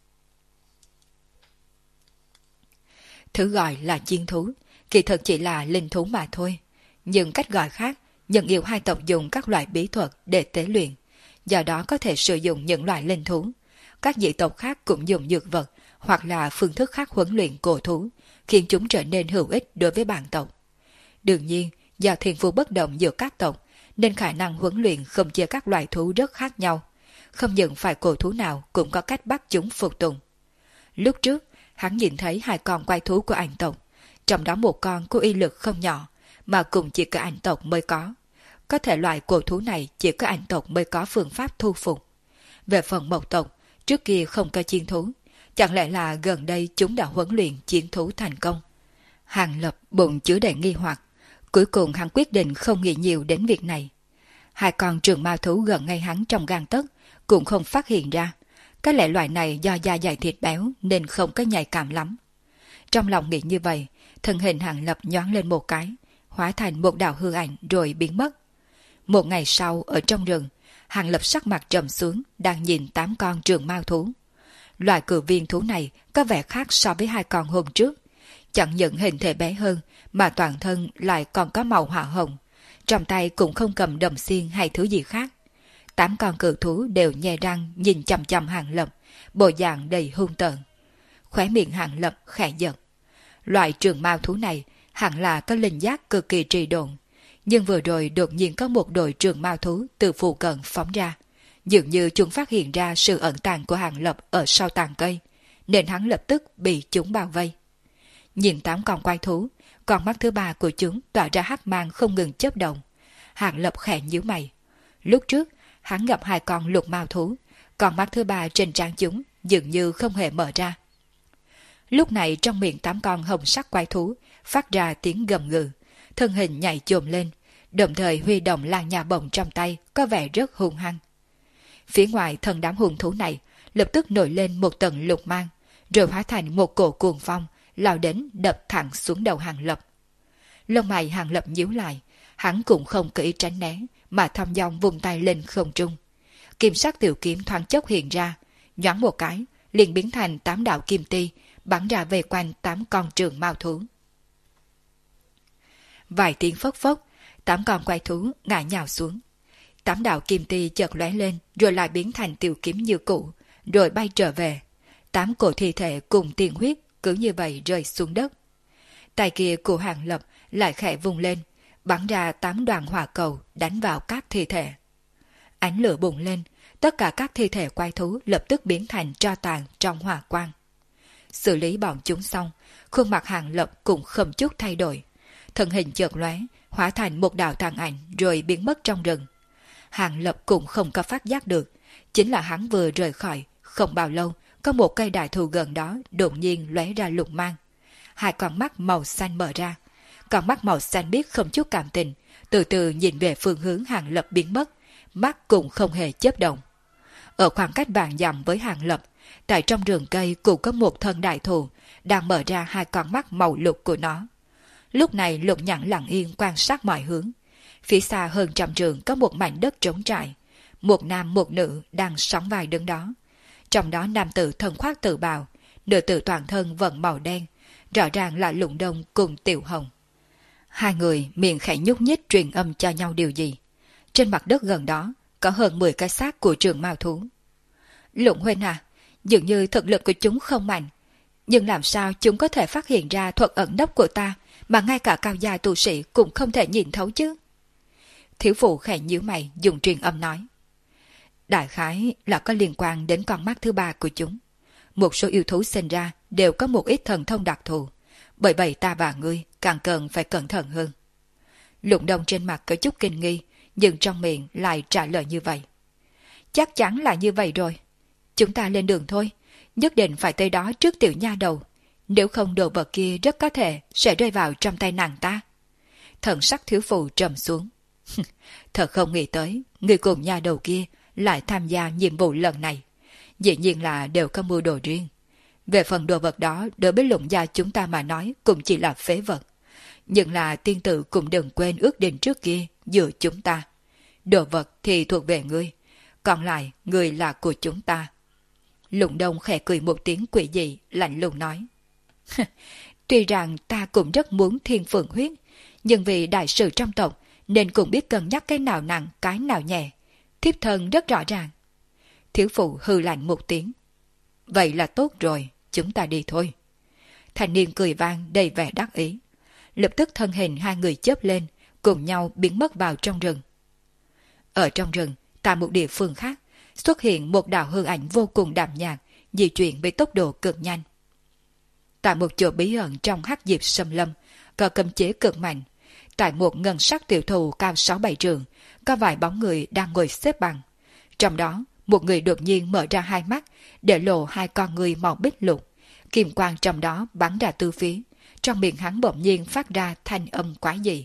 Thứ gọi là chiên thú, kỳ thực chỉ là linh thú mà thôi. Nhưng cách gọi khác, nhận yêu hai tộc dùng các loại bí thuật để tế luyện, do đó có thể sử dụng những loại linh thú. Các dị tộc khác cũng dùng dược vật hoặc là phương thức khác huấn luyện cổ thú, khiến chúng trở nên hữu ích đối với bản tộc. Đương nhiên, do thiên phú bất đồng giữa các tộc, nên khả năng huấn luyện không chia các loại thú rất khác nhau. Không những phải cổ thú nào cũng có cách bắt chúng phục tùng. Lúc trước, hắn nhìn thấy hai con quái thú của ảnh tộc, trong đó một con có uy lực không nhỏ, mà cũng chỉ có ảnh tộc mới có. Có thể loại cổ thú này chỉ có ảnh tộc mới có phương pháp thu phục. Về phần mộc tộc, trước kia không có chiến thú, chẳng lẽ là gần đây chúng đã huấn luyện chiến thú thành công? Hàng Lập bụng chứa đầy nghi hoặc, cuối cùng hắn quyết định không nghĩ nhiều đến việc này. Hai con trường ma thú gần ngay hắn trong gang tấc cũng không phát hiện ra. Có lẽ loại này do da dày thịt béo nên không có nhạy cảm lắm. Trong lòng nghĩ như vậy, thân hình Hàng Lập nhoáng lên một cái, hóa thành một đạo hư ảnh rồi biến mất. Một ngày sau ở trong rừng, Hàng Lập sắc mặt trầm xuống, đang nhìn tám con trường mao thú. Loại cử viên thú này có vẻ khác so với hai con hôm trước. Chẳng những hình thể bé hơn, mà toàn thân lại còn có màu hỏa hồng. Trong tay cũng không cầm đầm xiên hay thứ gì khác. Tám con cự thú đều nhe răng nhìn chằm chằm Hàng Lập, bộ dạng đầy hung tợn. Khóe miệng Hàng Lập khẽ giật. Loại trường mao thú này hẳn là có linh giác cực kỳ trì độn. Nhưng vừa rồi đột nhiên có một đội trường mao thú từ phụ cận phóng ra. Dường như chúng phát hiện ra sự ẩn tàng của Hàng Lập ở sau tàn cây, nên hắn lập tức bị chúng bao vây. Nhìn tám con quái thú, con mắt thứ ba của chúng tỏa ra hắc mang không ngừng chớp động. Hàng Lập khẽ nhíu mày. Lúc trước, hắn gặp hai con lục mao thú, con mắt thứ ba trên trán chúng dường như không hề mở ra. Lúc này trong miệng tám con hồng sắc quái thú phát ra tiếng gầm gừ, thân hình nhảy chồm lên, đồng thời huy động lan nhà bồng trong tay có vẻ rất hung hăng. Phía ngoài thân đám hung thú này lập tức nổi lên một tầng lục mang, rồi hóa thành một cổ cuồng phong lao đến đập thẳng xuống đầu Hàng Lập. Lông mày Hàng Lập nhíu lại, hắn cũng không kỹ tránh né, mà thong dong vùng tay lên không trung. Kim sắc tiểu kiếm thoáng chốc hiện ra, nhoáng một cái, liền biến thành tám đạo kim ti, bắn ra về quanh tám con trường mao thú. Vài tiếng phốc phốc, tám con quái thú ngã nhào xuống. Tám đạo kim ti chợt lóe lên, rồi lại biến thành tiểu kiếm như cũ, rồi bay trở về. Tám cổ thi thể cùng tiên huyết cứ như vậy rơi xuống đất. Tay kia của Hàng Lập lại khẽ vùng lên, bắn ra tám đoàn hỏa cầu đánh vào các thi thể. Ánh lửa bùng lên, tất cả các thi thể quái thú lập tức biến thành tro tàn trong hỏa quang. Xử lý bọn chúng xong, khuôn mặt Hàng Lập cũng không chút thay đổi. thân hình chợt lóe, hóa thành một đạo tàn ảnh rồi biến mất trong rừng. Hàng Lập cũng không có phát giác được, chính là hắn vừa rời khỏi, không bao lâu, có một cây đại thụ gần đó đột nhiên lóe ra lục mang. Hai con mắt màu xanh mở ra, con mắt màu xanh biếc không chút cảm tình, từ từ nhìn về phương hướng Hàng Lập biến mất, mắt cũng không hề chớp động. Ở khoảng cách vạn dặm với Hàng Lập, tại trong rừng cây cũng có một thân đại thụ đang mở ra hai con mắt màu lục của nó. Lúc này Lục Nhãn lặng yên quan sát mọi hướng. Phía xa hơn trăm trượng có một mảnh đất trống trải, một nam một nữ đang sóng vai đứng đó. Trong đó nam tử thân khoác tự bào, nữ tử toàn thân vẫn màu đen, rõ ràng là Lũng Đông cùng Tiểu Hồng. Hai người miệng khẽ nhúc nhích truyền âm cho nhau điều gì. Trên mặt đất gần đó có hơn mười cái xác của trường mao thú. Lũng huynh à, dường như thực lực của chúng không mạnh, nhưng làm sao chúng có thể phát hiện ra thuật ẩn nấp của ta mà ngay cả cao gia tu sĩ cũng không thể nhìn thấu chứ? Thiếu phụ khẽ nhíu mày dùng truyền âm nói. Đại khái là có liên quan đến con mắt thứ ba của chúng. Một số yêu thú sinh ra đều có một ít thần thông đặc thù, bởi vậy ta và ngươi càng cần phải cẩn thận hơn. Lũng Đông trên mặt có chút kinh nghi, nhưng trong miệng lại trả lời như vậy. Chắc chắn là như vậy rồi. Chúng ta lên đường thôi, nhất định phải tới đó trước tiểu nha đầu. Nếu không đồ vật kia rất có thể sẽ rơi vào trong tay nàng ta. Thần sắc thiếu phụ trầm xuống. Thật không nghĩ tới, người cùng nha đầu kia lại tham gia nhiệm vụ lần này. Dĩ nhiên là đều có mưu đồ riêng. Về phần đồ vật đó, đối với Lũng gia chúng ta mà nói cũng chỉ là phế vật. Nhưng là tiên tử cũng đừng quên ước định trước kia giữa chúng ta. Đồ vật thì thuộc về ngươi, còn lại ngươi là của chúng ta. Lũng Đông khẽ cười một tiếng quỷ dị, lạnh lùng nói. Tuy rằng ta cũng rất muốn thiên phượng huyết, nhưng vì đại sự trong tộc nên cũng biết cân nhắc cái nào nặng cái nào nhẹ. Thiếp thân rất rõ ràng. Thiếu phụ hư lạnh một tiếng. Vậy là tốt rồi, chúng ta đi thôi. Thanh niên cười vang đầy vẻ đắc ý. Lập tức thân hình hai người chớp lên, cùng nhau biến mất vào trong rừng. Ở trong rừng, tại một địa phương khác, xuất hiện một đạo hư ảnh vô cùng đạm nhạt, di chuyển với tốc độ cực nhanh. Tại một chỗ bí ẩn trong hắc diệp xâm lâm, có cấm chế cực mạnh. Tại một ngân sắc tiểu thụ cao sáu bảy trượng, có vài bóng người đang ngồi xếp bằng. Trong đó, một người đột nhiên mở ra hai mắt, để lộ hai con người màu bích lục. Kim quang trong đó bắn ra tứ phía, trong miệng hắn bỗng nhiên phát ra thanh âm quái dị.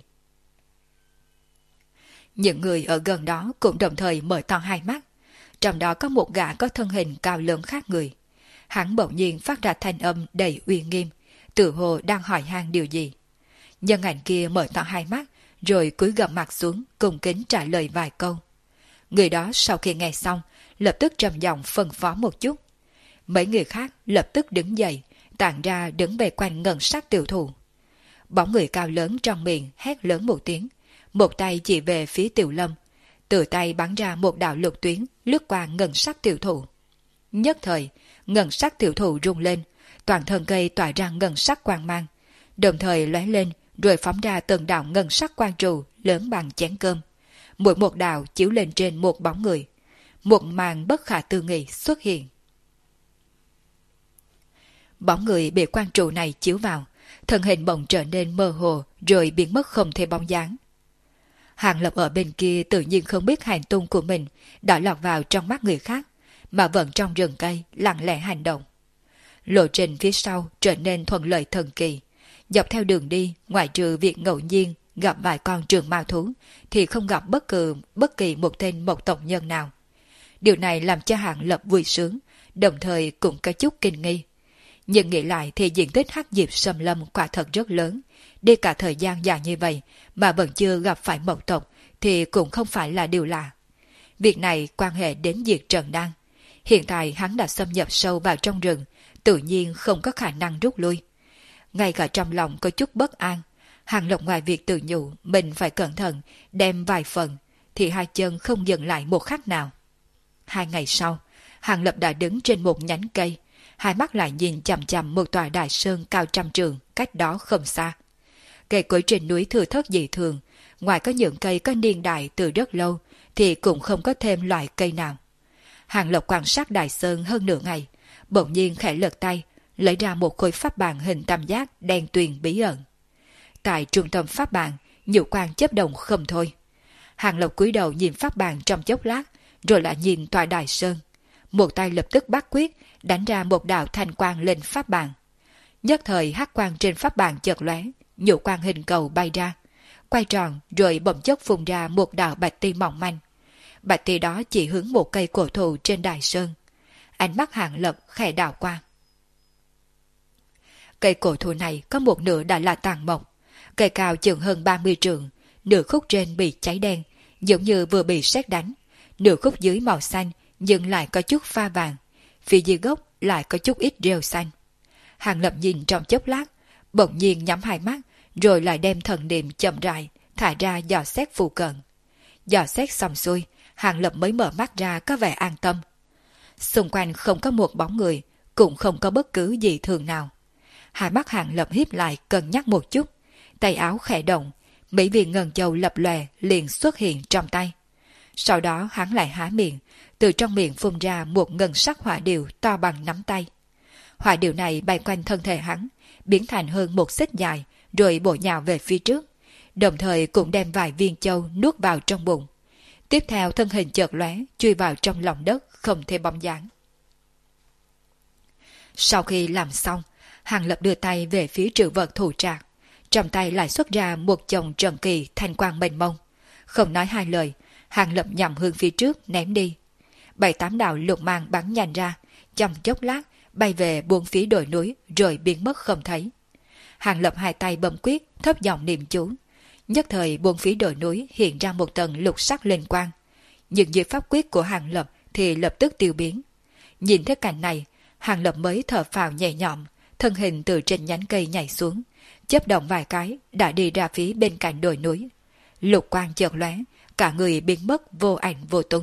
Những người ở gần đó cũng đồng thời mở to hai mắt. Trong đó có một gã có thân hình cao lớn khác người. Hắn bỗng nhiên phát ra thanh âm đầy uy nghiêm, tự hồ đang hỏi han điều gì. Nhân ảnh kia mở to hai mắt, rồi cúi gằm mặt xuống, cung kính trả lời vài câu. Người đó sau khi nghe xong, lập tức trầm giọng phân phó một chút. Mấy người khác lập tức đứng dậy, tản ra đứng về quanh ngân sắc tiểu thụ. Bóng người cao lớn trong miệng hét lớn một tiếng, một tay chỉ về phía Tiểu Lâm, từ tay bắn ra một đạo lục tuyến lướt qua ngân sắc tiểu thụ. Nhất thời, ngân sắc tiểu thụ rung lên, toàn thân cây tỏa ra ngân sắc quang mang, đồng thời lóe lên rồi phóng ra từng đạo ngân sắc quang trụ lớn bằng chén cơm. Mỗi một đạo chiếu lên trên một bóng người. Một màn bất khả tư nghị xuất hiện. Bóng người bị quang trụ này chiếu vào, thân hình bỗng trở nên mơ hồ rồi biến mất không thể bóng dáng. Hàng Lập ở bên kia tự nhiên không biết hành tung của mình đã lọt vào trong mắt người khác, mà vẫn trong rừng cây lặng lẽ hành động. Lộ trình phía sau trở nên thuận lợi thần kỳ. Dọc theo đường đi, ngoại trừ việc ngẫu nhiên gặp vài con trường mao thú, thì không gặp bất cứ bất kỳ một tên một tộc nhân nào. Điều này làm cho Hàng Lập vui sướng, đồng thời cũng có chút kinh nghi. Nhưng nghĩ lại thì diện tích hắc diệp xâm lâm quả thật rất lớn. Đi cả thời gian dài như vậy mà vẫn chưa gặp phải mộc tộc thì cũng không phải là điều lạ. Việc này quan hệ đến việc Trần Đăng. Hiện tại hắn đã xâm nhập sâu vào trong rừng, tự nhiên không có khả năng rút lui. Ngay cả trong lòng có chút bất an, Hàng Lập ngoài việc tự nhủ mình phải cẩn thận đem vài phần, thì hai chân không dừng lại một khắc nào. Hai ngày sau, Hàng Lập đã đứng trên một nhánh cây, hai mắt lại nhìn chằm chằm một tòa đại sơn cao trăm trượng cách đó không xa. Cây cối trên núi thừa thớt dị thường, ngoài có những cây có niên đại từ rất lâu thì cũng không có thêm loại cây nào. Hàng Lập quan sát đại sơn hơn nửa ngày, bỗng nhiên khẽ lật tay, lấy ra một khối pháp bàn hình tam giác đen tuyền bí ẩn. tại trung tâm pháp bàn, nhũ quang chớp động không thôi. Hàng Lập cúi đầu nhìn pháp bàn trong chốc lát, rồi lại nhìn tòa đài sơn. Một tay lập tức bắt quyết, đánh ra một đạo thanh quang lên pháp bàn. Nhất thời hắc quang trên pháp bàn chợt lóe, nhũ quang hình cầu bay ra, quay tròn rồi bỗng chốc phun ra một đạo bạch ti mỏng manh. Bạch ti đó chỉ hướng một cây cổ thụ trên đài sơn. Ánh mắt Hàng Lập khẽ đảo qua. Cây cổ thụ này có một nửa đã là tàn mộc, cây cao chừng hơn ba mươi trượng, nửa khúc trên bị cháy đen, giống như vừa bị sét đánh, nửa khúc dưới màu xanh nhưng lại có chút pha vàng, phía dưới gốc lại có chút ít rêu xanh. Hàng Lập nhìn trong chốc lát, bỗng nhiên nhắm hai mắt, rồi lại đem thần niệm chậm rãi thả ra dò xét phù cận. Dò xét xong xuôi, Hàng Lập mới mở mắt ra có vẻ an tâm. Xung quanh không có một bóng người, cũng không có bất cứ gì thường nào. Hai mắt Hàng Lập híp lại cân nhắc một chút, tay áo khẽ động, mỹ viên ngân châu lập lòe liền xuất hiện trong tay. Sau đó hắn lại há miệng, từ trong miệng phun ra một ngân sắc hỏa điệu to bằng nắm tay. Hỏa điệu này bay quanh thân thể hắn, biến thành hơn một xích dài, rồi bổ nhào về phía trước, đồng thời cũng đem vài viên châu nuốt vào trong bụng. Tiếp theo thân hình chợt lóe, chui vào trong lòng đất không thể bóng dáng. Sau khi làm xong, Hàng Lập đưa tay về phía trữ vật thủ trạc, trong tay lại xuất ra một chồng trần kỳ thanh quang mênh mông. Không nói hai lời, Hàng Lập nhằm hướng phía trước ném đi. Bảy tám đạo lục mang bắn nhanh ra, trong chốc lát bay về buông phía đồi núi rồi biến mất không thấy. Hàng Lập hai tay bấm quyết, thấp giọng niệm chú. Nhất thời buông phía đồi núi hiện ra một tầng lục sắc linh quang, nhưng dưới pháp quyết của Hàng Lập thì lập tức tiêu biến. Nhìn thấy cảnh này, Hàng Lập mới thở phào nhẹ nhõm, thân hình từ trên nhánh cây nhảy xuống, chớp động vài cái đã đi ra phía bên cạnh đồi núi. Lục quang chợt lóe, cả người biến mất vô ảnh vô tung.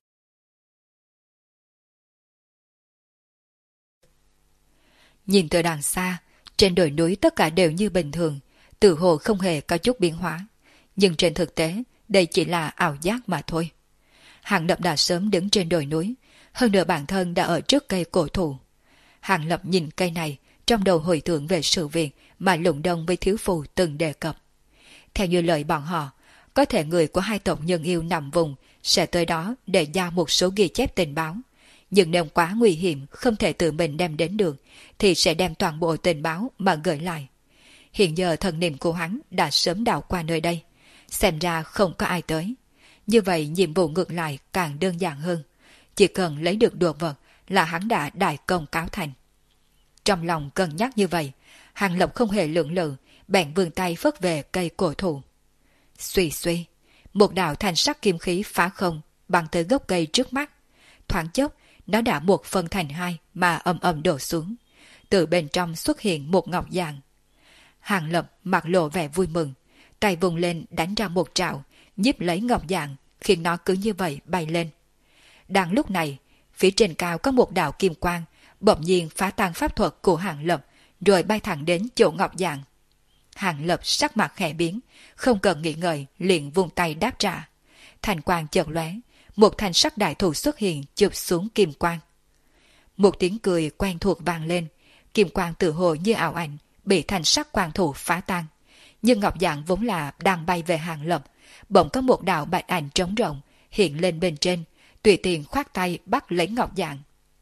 Nhìn từ đằng xa, trên đồi núi tất cả đều như bình thường, tự hồ không hề có chút biến hóa, nhưng trên thực tế đây chỉ là ảo giác mà thôi. Hàng Lập đã sớm đứng trên đồi núi, hơn nữa bản thân đã ở trước cây cổ thụ. Hàng Lập nhìn cây này, trong đầu hồi tưởng về sự việc mà Lũng Đông với Thiếu Phù từng đề cập. Theo như lời bọn họ, có thể người của hai tộc nhân yêu nằm vùng sẽ tới đó để giao một số ghi chép tình báo, nhưng nếu quá nguy hiểm không thể tự mình đem đến được thì sẽ đem toàn bộ tình báo mà gửi lại. Hiện giờ thần niệm của hắn đã sớm đảo qua nơi đây, xem ra không có ai tới. Như vậy nhiệm vụ ngược lại càng đơn giản hơn, chỉ cần lấy được đồ vật là hắn đã đại công cáo thành. Trong lòng cân nhắc như vậy, Hàng Lập không hề lưỡng lự, bèn vươn tay phất về cây cổ thụ. Suy suy, một đạo thanh sắc kim khí phá không băng tới gốc cây trước mắt. Thoáng chốc, nó đã một phân thành hai mà ầm ầm đổ xuống. Từ bên trong xuất hiện một ngọc dạng. Hàng Lập mặt lộ vẻ vui mừng, tay vùng lên đánh ra một trảo, nhíp lấy ngọc dạng, khiến nó cứ như vậy bay lên. Đang lúc này, phía trên cao có một đạo kim quang, bỗng nhiên phá tan pháp thuật của Hàng Lập, rồi bay thẳng đến chỗ ngọc dạng. Hàng Lập sắc mặt khẽ biến, không cần nghĩ ngợi liền vung tay đáp trả. Thành quang chợt lóe, một thanh sắc đại thủ xuất hiện chụp xuống kim quang. Một tiếng cười quen thuộc vang lên, kim quang tự hồ như ảo ảnh bị thanh sắc quang thủ phá tan. Nhưng ngọc dạng vốn là đang bay về Hàng Lập, bỗng có một đạo bạch ảnh trống rộng hiện lên bên trên, tùy tiện khoát tay bắt lấy ngọc dạng.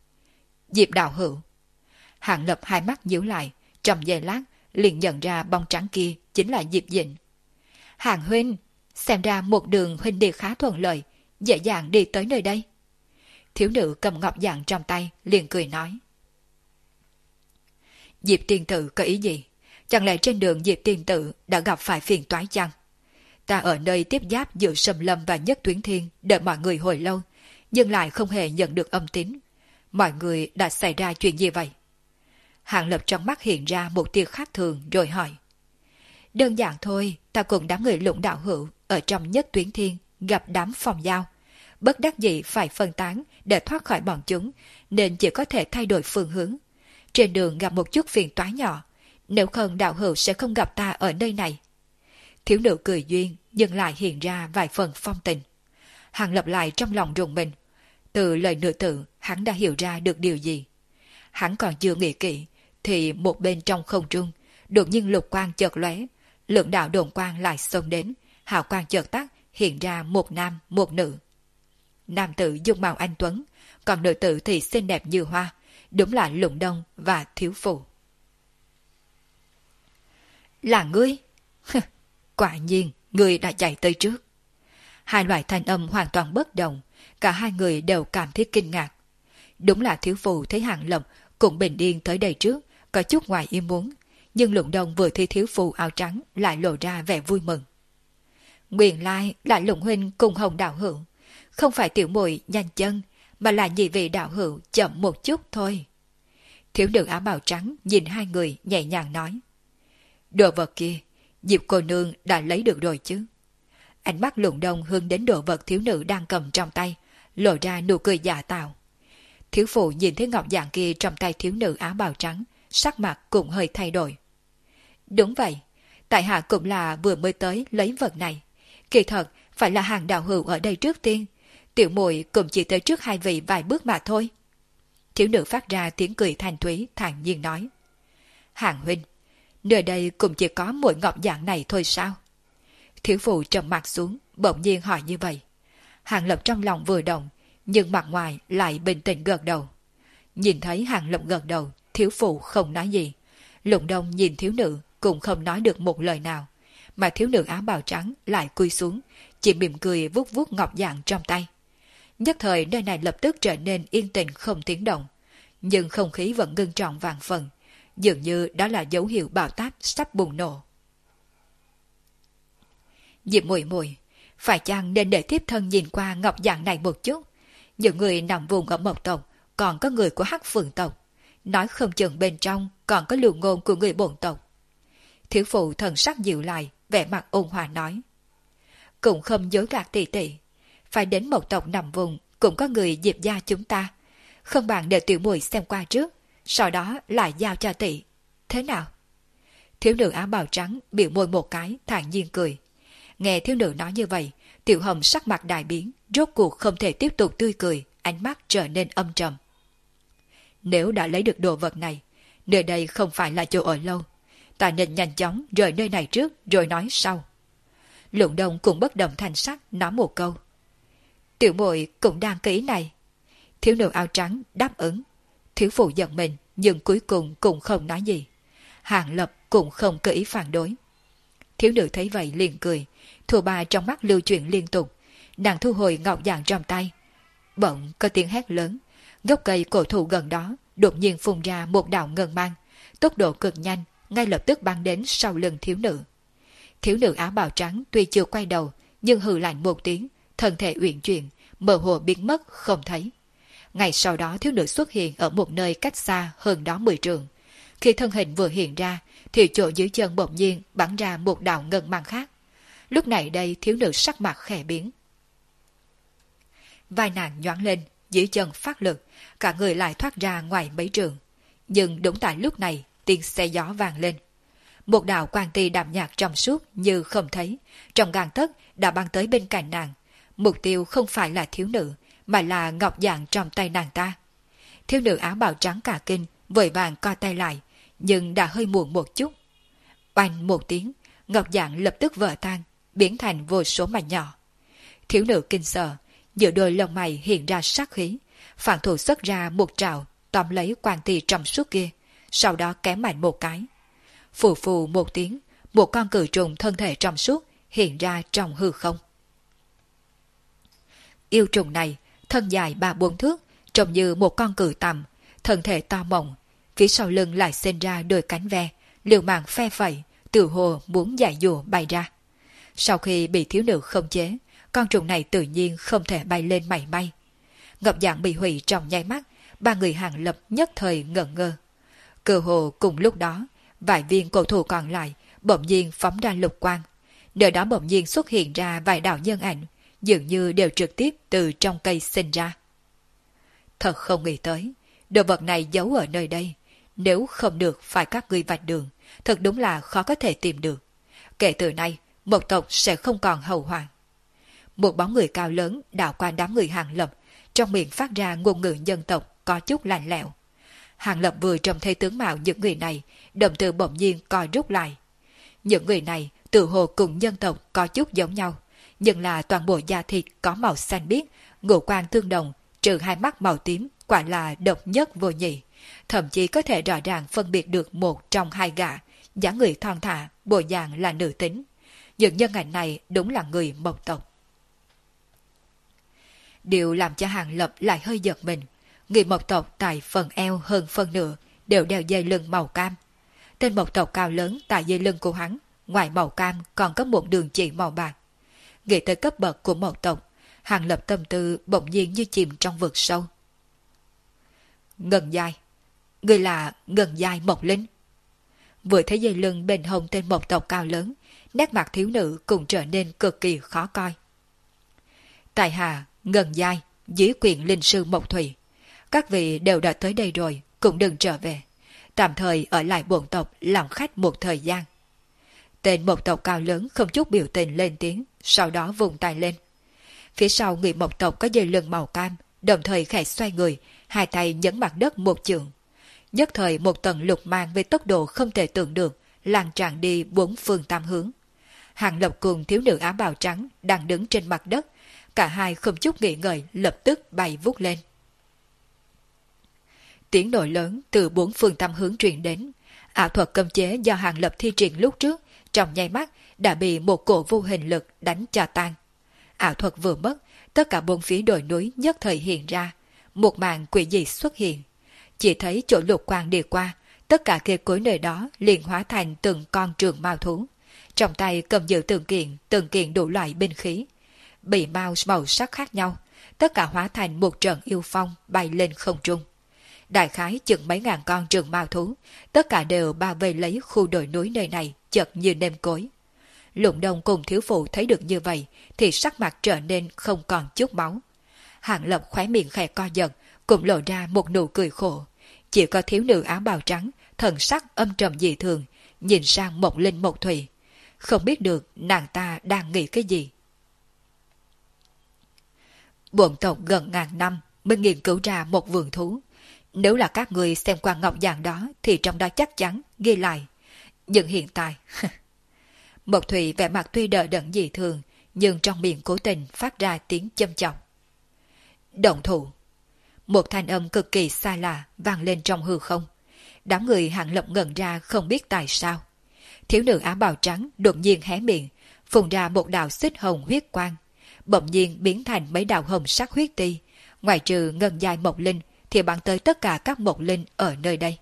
Diệp đạo hữu. Hàng Lập hai mắt nhíu lại, trong giây lát liền nhận ra bóng trắng kia chính là Diệp Dĩnh. Hàng huynh, xem ra một đường huynh đi khá thuận lợi, dễ dàng đi tới nơi đây. Thiếu nữ cầm ngọc dạng trong tay liền cười nói. Diệp tiên tử có ý gì? Chẳng lẽ trên đường Diệp tiên tử đã gặp phải phiền toái chăng? Ta ở nơi tiếp giáp giữa Sầm Lâm và Nhất Tuyến Thiên đợi mọi người hồi lâu, nhưng lại không hề nhận được âm tín. Mọi người đã xảy ra chuyện gì vậy? Hàng Lập trong mắt hiện ra một tia khác thường rồi hỏi. Đơn giản thôi, ta cùng đám người Lũng đạo hữu ở trong Nhất Tuyến Thiên gặp đám phòng giao. Bất đắc dĩ phải phân tán để thoát khỏi bọn chúng, nên chỉ có thể thay đổi phương hướng. Trên đường gặp một chút phiền toái nhỏ, nếu không đạo hữu sẽ không gặp ta ở nơi này. Thiếu nữ cười duyên, nhưng lại hiện ra vài phần phong tình. Hàng Lập lại trong lòng rùng mình. Từ lời nữ tử, hắn đã hiểu ra được điều gì. Hắn còn chưa nghĩ kỹ, thì một bên trong không trung, đột nhiên lục quang chợt lóe, lượng đạo đồn quang lại xông đến, hào quang chợt tắt, hiện ra một nam, một nữ. Nam tử dung mạo anh tuấn, còn nữ tử thì xinh đẹp như hoa, đúng là Lũng Đông và Thiếu Phụ. Là ngươi? Quả nhiên, ngươi đã chạy tới trước. Hai loại thanh âm hoàn toàn bất đồng, cả hai người đều cảm thấy kinh ngạc. Đúng là Thiếu Phụ thấy Hàng Lập cũng bình yên tới đây trước, có chút ngoài ý muốn, nhưng Lũng Đông vừa thấy Thiếu Phụ áo trắng lại lộ ra vẻ vui mừng. Nguyên lai là Lũng huynh cùng Hồng đạo hữu, không phải tiểu muội nhanh chân, mà là nhị vị đạo hữu chậm một chút thôi. Thiếu nữ áo bào trắng nhìn hai người nhẹ nhàng nói. Đồ vật kia, Diệp cô nương đã lấy được rồi chứ? Ánh mắt Lũng Đông hướng đến đồ vật thiếu nữ đang cầm trong tay, lộ ra nụ cười giả tạo. Thiếu phụ nhìn thấy ngọc dạng kia trong tay thiếu nữ áo bào trắng, sắc mặt cũng hơi thay đổi. Đúng vậy, tại hạ cũng là vừa mới tới lấy vật này. Kỳ thật, phải là Hàng đạo hữu ở đây trước tiên. Tiểu muội cũng chỉ tới trước hai vị vài bước mà thôi. Thiếu nữ phát ra tiếng cười thanh thúy, thản nhiên nói. Hàng huynh, nơi đây cũng chỉ có mỗi ngọc dạng này thôi sao? Thiếu phụ trầm mặt xuống, bỗng nhiên hỏi như vậy. Hàng Lập trong lòng vừa động, nhưng mặt ngoài lại bình tĩnh gật đầu. Nhìn thấy Hàng Lập gật đầu, thiếu phụ không nói gì. Lũng Đông nhìn thiếu nữ cũng không nói được một lời nào, mà thiếu nữ áo bào trắng lại cúi xuống, chỉ mỉm cười vuốt vuốt ngọc dạng trong tay. Nhất thời nơi này lập tức trở nên yên tĩnh không tiếng động, nhưng không khí vẫn ngưng trọng vạn phần, dường như đó là dấu hiệu bão táp sắp bùng nổ. Diệp muội muội, phải chăng nên để tiếp thân nhìn qua ngọc dạng này một chút? Những người nằm vùng ở Mộc tộc, còn có người của Hắc Phượng tộc, nói không chừng bên trong còn có lưu ngôn của người Bổn tộc. Thiếu phụ thần sắc dịu lại, vẻ mặt ôn hòa nói. Cũng không dối gạt tỷ tỷ, phải đến Mộc tộc nằm vùng cũng có người Diệp gia chúng ta, không bằng để tiểu muội xem qua trước, sau đó lại giao cho tỷ. Thế nào? Thiếu nữ áo bào trắng biểu môi một cái, thản nhiên cười. Nghe thiếu nữ nói như vậy, Tiểu Hồng sắc mặt đại biến, rốt cuộc không thể tiếp tục tươi cười, ánh mắt trở nên âm trầm. Nếu đã lấy được đồ vật này, nơi đây không phải là chỗ ở lâu, ta nên nhanh chóng rời nơi này trước rồi nói sau. Lũng Đông cũng bất động thanh sắc nói một câu. Tiểu muội cũng đang cái ý này. Thiếu nữ áo trắng đáp ứng. Thiếu phụ giận mình, nhưng cuối cùng cũng không nói gì. Hàng Lập cũng không có ý phản đối. Thiếu nữ thấy vậy liền cười, thù bà trong mắt lưu chuyển liên tục, nàng thu hồi ngọc dạng trong tay. Bỗng có tiếng hét lớn, gốc cây cổ thụ gần đó đột nhiên phun ra một đạo ngân mang, tốc độ cực nhanh, ngay lập tức bắn đến sau lưng thiếu nữ. Thiếu nữ áo bào trắng tuy chưa quay đầu, nhưng hừ lạnh một tiếng, thân thể uyển chuyển, mơ hồ biến mất không thấy. Ngày sau đó thiếu nữ xuất hiện ở một nơi cách xa hơn đó mười trượng. Khi thân hình vừa hiện ra, thì chỗ dưới chân bỗng nhiên bắn ra một đạo ngân mang khác. Lúc này đây thiếu nữ sắc mặt khẽ biến. Vai nàng nhoáng lên, dưới chân phát lực, cả người lại thoát ra ngoài mấy trường. Nhưng đúng tại lúc này, tiếng xe gió vang lên. Một đạo quang ti đạm nhạt trong suốt như không thấy, trong gang tấc đã bắn tới bên cạnh nàng. Mục tiêu không phải là thiếu nữ, mà là ngọc dạng trong tay nàng ta. Thiếu nữ áo bào trắng cả kinh, vội vàng co tay lại, nhưng đã hơi muộn một chút. Oanh một tiếng, ngọc dạng lập tức vỡ tan, biến thành vô số mảnh nhỏ. Thiếu nữ kinh sợ, giữa đôi lông mày hiện ra sát khí, phản thủ xuất ra một trảo, tóm lấy quang ti trong suốt kia, sau đó kém mạnh một cái. Phù phù một tiếng, một con cử trùng thân thể trong suốt hiện ra trong hư không. Yêu trùng này, thân dài ba bốn thước, trông như một con cử tằm, thân thể to mọng, phía sau lưng lại sinh ra đôi cánh ve, liều mạng phe phẩy, tự hồ muốn giải dùa bay ra. Sau khi bị thiếu nữ khống chế, con trùng này tự nhiên không thể bay lên mảy may. Ngọc dạng bị hủy trong nháy mắt, ba người Hàng Lập nhất thời ngẩn ngơ. Cơ hồ cùng lúc đó, vài viên cổ thụ còn lại bỗng nhiên phóng ra lục quang. Nơi đó bỗng nhiên xuất hiện ra vài đạo nhân ảnh, dường như đều trực tiếp từ trong cây sinh ra. Thật không nghĩ tới, đồ vật này giấu ở nơi đây, nếu không được phải các ngươi vạch đường, thật đúng là khó có thể tìm được. Kể từ nay, một tộc sẽ không còn hầu hoàng. Một bóng người cao lớn đảo qua đám người Hàng Lập, trong miệng phát ra ngôn ngữ dân tộc có chút lạnh lẽo. Hàng Lập vừa trông thấy tướng mạo những người này, đồng tử bỗng nhiên co rút lại. Những người này tự hồ cùng nhân tộc có chút giống nhau, nhưng là toàn bộ da thịt có màu xanh biếc, ngũ quan tương đồng, trừ hai mắt màu tím, quả là độc nhất vô nhị. Thậm chí có thể rõ ràng phân biệt được một trong hai gã, dáng người thon thả, bộ dạng là nữ tính. Những nhân ảnh này đúng là người Mộc tộc. Điều làm cho Hàng Lập lại hơi giật mình, người Mộc tộc tại phần eo hơn phân nửa đều đeo dây lưng màu cam. Tên Mộc tộc cao lớn tại dây lưng của hắn, ngoài màu cam còn có một đường chỉ màu bạc. Nghĩ tới cấp bậc của Mộc tộc, Hàng Lập tâm tư bỗng nhiên như chìm trong vực sâu. Ngân Giai, người là Ngân Giai Mộc Linh. Vừa thấy dây lưng bên hông tên Mộc tộc cao lớn, nét mặt thiếu nữ cũng trở nên cực kỳ khó coi. Tại hạ Ngân Giai, dưới quyền linh sư Mộc Thủy, các vị đều đã tới đây rồi, cũng đừng trở về, tạm thời ở lại bổn tộc làm khách một thời gian. Tên Mộc tộc cao lớn không chút biểu tình lên tiếng, sau đó vùng tay lên. Phía sau người Mộc tộc có dây lưng màu cam, đồng thời khẽ xoay người, hai tay nhấn mặt đất một chưởng. Nhất thời một tầng lục mang với tốc độ không thể tưởng được, lan tràn đi bốn phương tám hướng. Hàng Lập cùng thiếu nữ áo bào trắng đang đứng trên mặt đất, cả hai không chút nghĩ ngợi lập tức bay vút lên. Tiếng nổ lớn từ bốn phương tám hướng truyền đến, ảo thuật cấm chế do Hàng Lập thi triển lúc trước, trong nháy mắt đã bị một cổ vô hình lực đánh cho tan. Ảo thuật vừa mất, tất cả bốn phía đồi núi nhất thời hiện ra, một màn quỷ dị xuất hiện. Chỉ thấy chỗ lục quang đi qua, tất cả cây cối nơi đó liền hóa thành từng con trường mao thú. Trong tay cầm giữ từng kiện, từng kiện đủ loại binh khí. Bị mao màu sắc khác nhau, tất cả hóa thành một trận yêu phong bay lên không trung. Đại khái chừng mấy ngàn con trường mao thú, tất cả đều bao vây lấy khu đồi núi nơi này, chật như nêm cối. Lũng Đông cùng thiếu phụ thấy được như vậy, thì sắc mặt trở nên không còn chút máu. Hàng Lập khóe miệng khẽ co giật, cũng lộ ra một nụ cười khổ. Chỉ có thiếu nữ áo bào trắng, thần sắc âm trầm dị thường, nhìn sang Mộc Linh Mộc Thủy. Không biết được nàng ta đang nghĩ cái gì. Bổn tộc gần ngàn năm mới nghiên cứu ra một vườn thú. Nếu là các người xem qua ngọc giảng đó thì trong đó chắc chắn ghi lại. Nhưng hiện tại... Mộc Thủy vẻ mặt tuy đờ đẫn dị thường, nhưng trong miệng cố tình phát ra tiếng châm chọc. Động thủ. Một thanh âm cực kỳ xa lạ vang lên trong hư không. Đám người Hàng Lập ngẩn ra không biết tại sao. Thiếu nữ áo bào trắng đột nhiên hé miệng, phun ra một đạo xích hồng huyết quang, bỗng nhiên biến thành mấy đạo hồng sắc huyết ti. Ngoài trừ Ngân Giai Mộc Linh thì bắn tới tất cả các Mộc Linh ở nơi đây.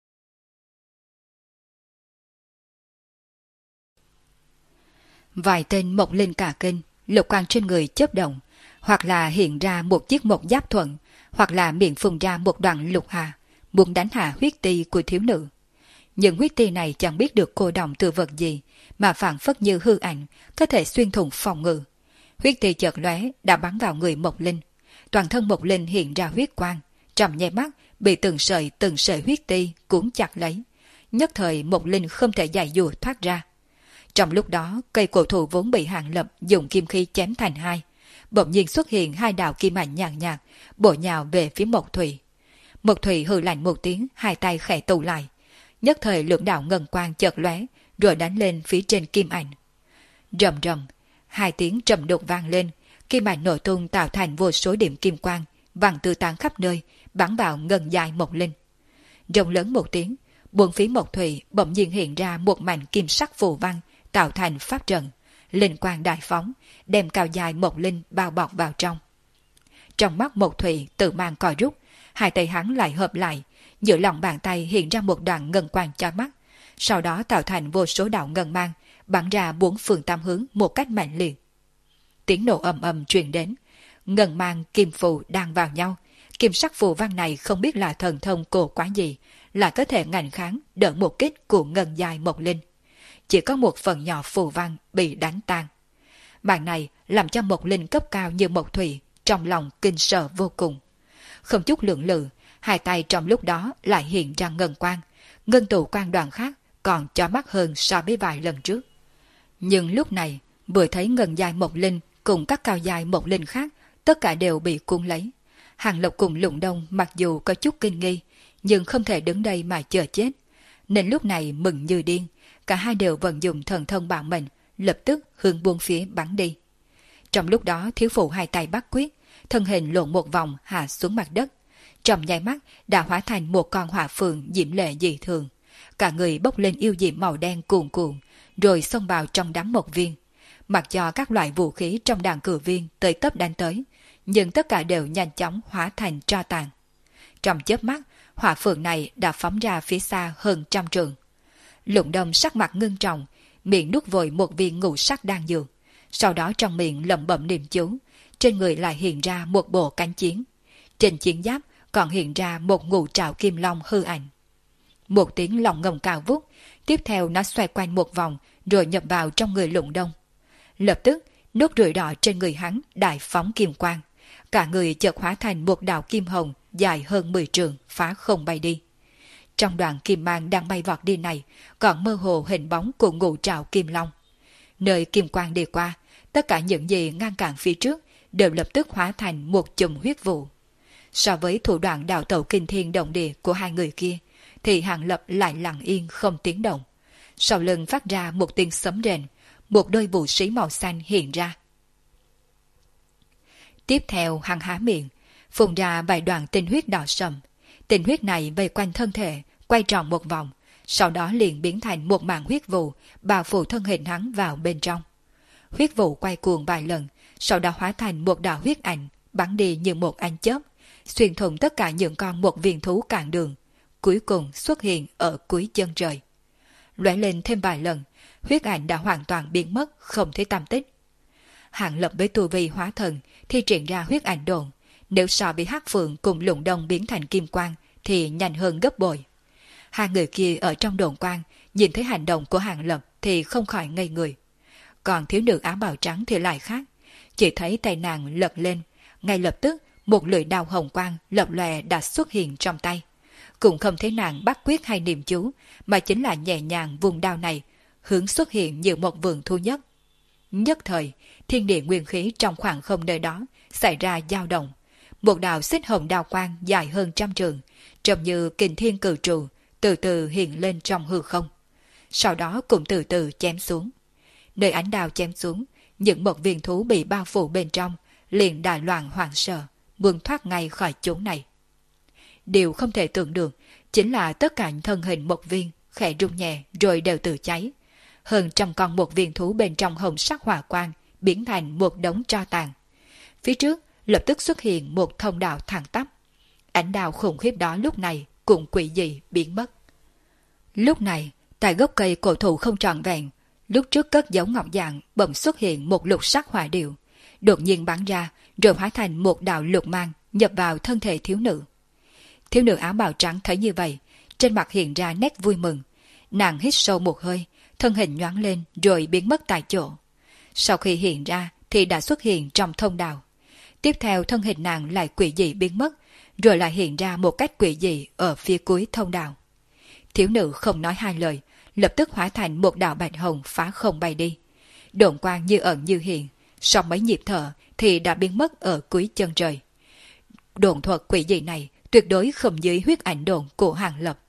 Vài tên Mộc Linh cả kinh, lục quang trên người chớp động, hoặc là hiện ra một chiếc mộc giáp thuận, hoặc là miệng phun ra một đoạn lục hà, muốn đánh hạ huyết ti của thiếu nữ. Nhưng huyết ti này chẳng biết được cô động từ vật gì, mà phản phất như hư ảnh, có thể xuyên thủng phòng ngự. Huyết ti chợt lóe đã bắn vào người Mộc Linh. Toàn thân Mộc Linh hiện ra huyết quang, trong nháy mắt bị từng sợi từng sợi huyết ti cuốn chặt lấy. Nhất thời Mộc Linh không thể giãy giụa thoát ra. Trong lúc đó, cây cổ thụ vốn bị Hàng Lập dùng kim khí chém thành hai, bỗng nhiên xuất hiện hai đạo kim ảnh nhàn nhạt, bổ nhào về phía Mộc Thủy. Mộc Thủy hừ lạnh một tiếng, hai tay khẽ tụ lại. Nhất thời lưỡng đạo ngân quang chợt lóe, rồi đánh lên phía trên kim ảnh. Rầm rầm, hai tiếng trầm đục vang lên, kim ảnh nổ tung tạo thành vô số điểm kim quang, văng tứ tán khắp nơi, bắn vào Ngân Giai Mộc Linh. Rồng lớn một tiếng, bốn phía Mộc Thủy bỗng nhiên hiện ra một mảnh kim sắc phù văn, tạo thành pháp trận, linh quang đại phóng, đem cao dài Mộc Linh bao bọc vào trong. Trong mắt Mộc Thủy tự mang còi rút, hai tay hắn lại hợp lại, giữa lòng bàn tay hiện ra một đoạn ngân quang chói mắt, sau đó tạo thành vô số đạo ngân mang, bắn ra bốn phương tám hướng một cách mạnh liệt. Tiếng nổ ầm ầm truyền đến, ngân mang kim phù đang vào nhau, kim sắc phù văn này không biết là thần thông cổ quái gì, lại có thể ngạnh kháng đỡ một kích của Ngân Giai Mộc Linh. Chỉ có một phần nhỏ phù văn bị đánh tan. Màn này làm cho Mộc Linh cấp cao như Mộc Thủy trong lòng kinh sợ vô cùng. Không chút lượng lự, hai tay trong lúc đó lại hiện ra ngân quang, ngân tụ quang đoàn khác còn chói mắt hơn so với vài lần trước. Nhưng lúc này, vừa thấy Ngân Giai Mộc Linh cùng các cao giai Mộc Linh khác, tất cả đều bị cuốn lấy. Hàng Lập cùng Lũng Đông mặc dù có chút kinh nghi, nhưng không thể đứng đây mà chờ chết, nên lúc này mừng như điên, cả hai đều vận dụng thần thông bảo mệnh, lập tức hướng buông phía bắn đi. Trong lúc đó thiếu phụ hai tay bắt quyết, thân hình lộn một vòng hạ xuống mặt đất. Trong nháy mắt đã hóa thành một con hỏa phượng diễm lệ dị thường. Cả người bốc lên yêu diễm màu đen cuồn cuộn, rồi xông vào trong đám mộc viên. Mặc cho các loại vũ khí trong đàn cử viên tới tấp đánh tới, nhưng tất cả đều nhanh chóng hóa thành tro tàn. Trong chớp mắt, hỏa phượng này đã phóng ra phía xa hơn trăm trường. Lục Đông sắc mặt ngưng trọng, miệng nuốt vội một viên ngũ sắc đan dược, sau đó trong miệng lẩm bẩm niệm chú, trên người lại hiện ra một bộ cánh chiến. Trên chiến giáp còn hiện ra một ngũ trảo kim long hư ảnh. Một tiếng lòng ngầm cao vút, tiếp theo nó xoay quanh một vòng rồi nhập vào trong người Lục Đông. Lập tức, nốt ruồi đỏ trên người hắn đại phóng kim quang, cả người chợt hóa thành một đạo kim hồng dài hơn mười trường phá không bay đi. Trong đoàn kim mang đang bay vọt đi này còn mơ hồ hình bóng của ngũ trảo kim long. Nơi kim quang đi qua, tất cả những gì ngăn cản phía trước đều lập tức hóa thành một chùm huyết vụ. So với thủ đoạn đào tẩu kinh thiên động địa của hai người kia, thì Hàng Lập lại lặng yên không tiếng động. Sau lưng phát ra một tiếng sấm rền, một đôi vũ sĩ màu xanh hiện ra. Tiếp theo hắn há miệng, phun ra vài đoàn tinh huyết đỏ sầm. Tinh huyết này vây quanh thân thể, quay tròn một vòng, sau đó liền biến thành một mảng huyết vụ, bao phủ thân hình hắn vào bên trong. Huyết vụ quay cuồng vài lần, sau đó hóa thành một đạo huyết ảnh, bắn đi như một ánh chớp, xuyên thủng tất cả những con một viên thú cản đường, cuối cùng xuất hiện ở cuối chân trời. Lóe lên thêm vài lần, huyết ảnh đã hoàn toàn biến mất, không thấy tăm tích. Hạng Lập với tu vi hóa thần thì triển ra huyết ảnh đồn, nếu so với Hắc Phượng cùng Lục Đông biến thành kim quang thì nhanh hơn gấp bội. Hai người kia ở trong đồn quang nhìn thấy hành động của Hạng Lập thì không khỏi ngây người. Còn thiếu nữ áo bào trắng thì lại khác, chỉ thấy tay nàng lật lên, ngay lập tức một lưỡi đao hồng quang lập lòe đã xuất hiện trong tay. Cũng không thấy nàng bắt quyết hay niệm chú, mà chính là nhẹ nhàng vùng đao này, hướng xuất hiện như một vườn thu nhất. Nhất thời, thiên địa nguyên khí trong khoảng không nơi đó xảy ra dao động. Một đạo xích hồng đao quang dài hơn trăm trường, trông như kình thiên cử trụ, từ từ hiện lên trong hư không. Sau đó cũng từ từ chém xuống. Nơi ánh đao chém xuống, những một viên thú bị bao phủ bên trong, liền đại loạn hoảng sợ, muốn thoát ngay khỏi chỗ này. Điều không thể tưởng được chính là tất cả thân hình một viên khẽ rung nhẹ rồi đều tự cháy. Hơn trăm con một viên thú bên trong hồng sắc hỏa quang biến thành một đống tro tàn. Phía trước lập tức xuất hiện một thông đạo thẳng tắp. Ánh đao khủng khiếp đó lúc này cũng quỷ dị biến mất. Lúc này, tại gốc cây cổ thụ không trọn vẹn, lúc trước cất giấu ngọc dạng bỗng xuất hiện một lục sắc hỏa điệu, đột nhiên bắn ra rồi hóa thành một đạo lục mang nhập vào thân thể thiếu nữ. Thiếu nữ áo bào trắng thấy như vậy, trên mặt hiện ra nét vui mừng. Nàng hít sâu một hơi, thân hình nhoáng lên rồi biến mất tại chỗ. Sau khi hiện ra thì đã xuất hiện trong thông đạo. Tiếp theo thân hình nàng lại quỷ dị biến mất, rồi lại hiện ra một cách quỷ dị ở phía cuối thông đạo. Thiếu nữ không nói hai lời, lập tức hóa thành một đạo bạch hồng phá không bay đi. Độn quang như ẩn như hiện, sau mấy nhịp thở thì đã biến mất ở cuối chân trời. Độn thuật quỷ dị này tuyệt đối không dưới huyết ảnh độn của Hàng Lập.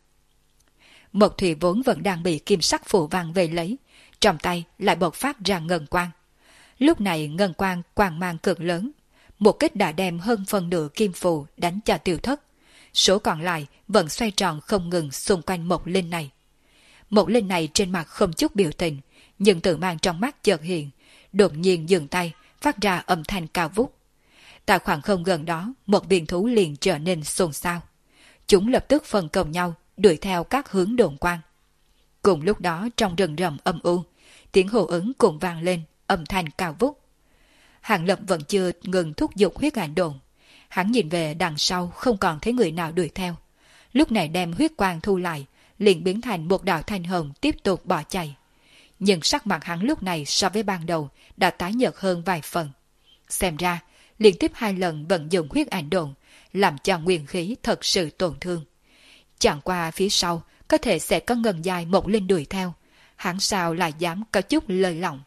Mộc Thủy vốn vẫn đang bị kim sắc phủ vàng về lấy, trong tay lại bộc phát ra ngân quang. Lúc này ngân quang quang mang cực lớn, một kích đã đem hơn phần nửa kim phù đánh cho tiêu thất. Số còn lại vẫn xoay tròn không ngừng xung quanh Mộc Linh này. Mộc Linh này trên mặt không chút biểu tình, nhưng tự mang trong mắt chợt hiện, đột nhiên dừng tay, phát ra âm thanh cao vút. Tại khoảng không gần đó, một viên thú liền trở nên xôn xao. Chúng lập tức phân công nhau, đuổi theo các hướng đồn quang. Cùng lúc đó trong rừng rậm âm u, tiếng hô ứng cũng vang lên, âm thanh cao vút. Hàng Lập vẫn chưa ngừng thúc giục huyết ảnh đồn. Hắn nhìn về đằng sau không còn thấy người nào đuổi theo. Lúc này đem huyết quang thu lại, liền biến thành một đạo thanh hồng tiếp tục bỏ chạy. Nhưng sắc mặt hắn lúc này so với ban đầu đã tái nhợt hơn vài phần. Xem ra, liên tiếp hai lần vận dụng huyết ảnh đồn, làm cho nguyên khí thật sự tổn thương. Chẳng qua phía sau, có thể sẽ có ngân dài một linh đuổi theo. Hắn sao lại dám có chút lời lòng.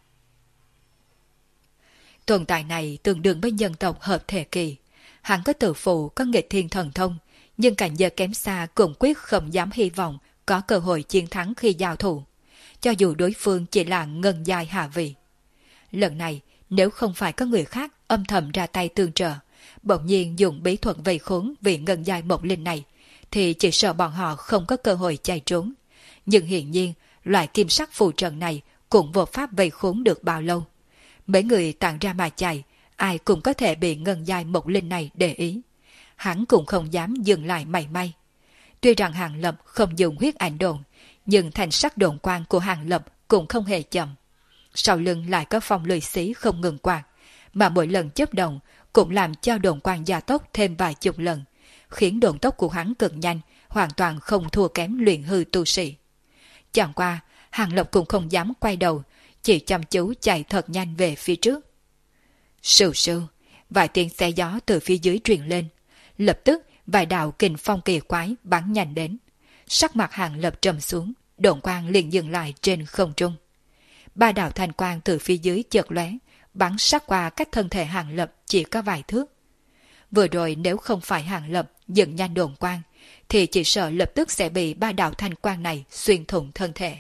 Tồn tại này tương đương với dân tộc hợp thể kỳ. Hắn có tự phụ, có nghịch thiên thần thông, nhưng cảnh giới kém xa cũng quyết không dám hy vọng có cơ hội chiến thắng khi giao thủ. cho dù đối phương chỉ là ngân giai hạ vị. Lần này, nếu không phải có người khác âm thầm ra tay tương trợ, bỗng nhiên dùng bí thuật vây khốn vị ngân giai một linh này, thì chỉ sợ bọn họ không có cơ hội chạy trốn. Nhưng hiển nhiên, loại kim sắc phù trận này cũng vô pháp vây khốn được bao lâu. Mấy người tản ra mà chạy, ai cũng có thể bị ngân giai một linh này để ý. Hắn cũng không dám dừng lại mảy may. Tuy rằng Hàng Lập không dùng huyết ảnh đồn, nhưng thành sắc đồn quang của Hàng Lập cũng không hề chậm. Sau lưng lại có phong lười xí không ngừng quạt, mà mỗi lần chớp động cũng làm cho đồn quang gia tốc thêm vài chục lần, khiến đồn tốc của hắn cực nhanh, hoàn toàn không thua kém luyện hư tu sĩ. Chẳng qua, Hàng Lập cũng không dám quay đầu, chỉ chăm chú chạy thật nhanh về phía trước. Sưu sưu, vài tiếng xe gió từ phía dưới truyền lên. Lập tức, vài đạo kình phong kỳ quái bắn nhanh đến. Sắc mặt Hàng Lập trầm xuống, độn quang liền dừng lại trên không trung. Ba đạo thanh quang từ phía dưới chợt lóe, bắn sát qua cách thân thể Hàng Lập chỉ có vài thước. Vừa rồi nếu không phải Hàng Lập dừng nhanh độn quang, thì chỉ sợ lập tức sẽ bị ba đạo thanh quang này xuyên thủng thân thể.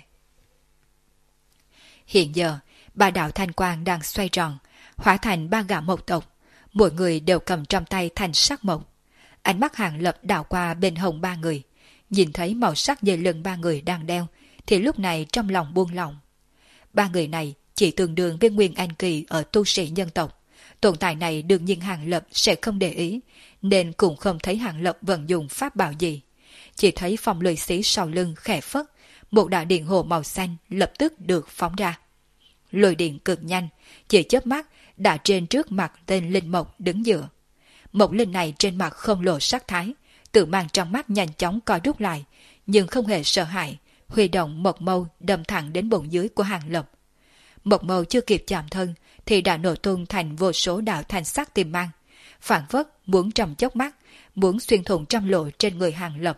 Hiện giờ, ba đạo thanh quang đang xoay tròn, hóa thành ba gã mộc tộc, mỗi người đều cầm trong tay thanh sắc mộc. Ánh mắt Hàng Lập đảo qua bên hông ba người, nhìn thấy màu sắc dây lưng ba người đang đeo, thì lúc này trong lòng buông lỏng. Ba người này chỉ tương đương với Nguyên Anh Kỳ ở tu sĩ nhân tộc. Tồn tại này đương nhiên Hàng Lập sẽ không để ý, nên cũng không thấy Hàng Lập vận dụng pháp bảo gì. Chỉ thấy phong lười xí sau lưng khẽ phất, một đạo điện hồ màu xanh lập tức được phóng ra. Lôi điện cực nhanh, chỉ chớp mắt đã trên trước mặt tên linh mộc đứng giữa. Mộc linh này trên mặt không lộ sắc thái, tự mang trong mắt nhanh chóng co rút lại, nhưng không hề sợ hãi, huy động mộc mâu đâm thẳng đến bụng dưới của Hàng Lập. Mộc mâu chưa kịp chạm thân thì đã nổ tung thành vô số đạo thanh sắc tiềm mang, phản phất muốn trong chốc mắt, muốn xuyên thủng trăm lỗ trên người Hàng Lập.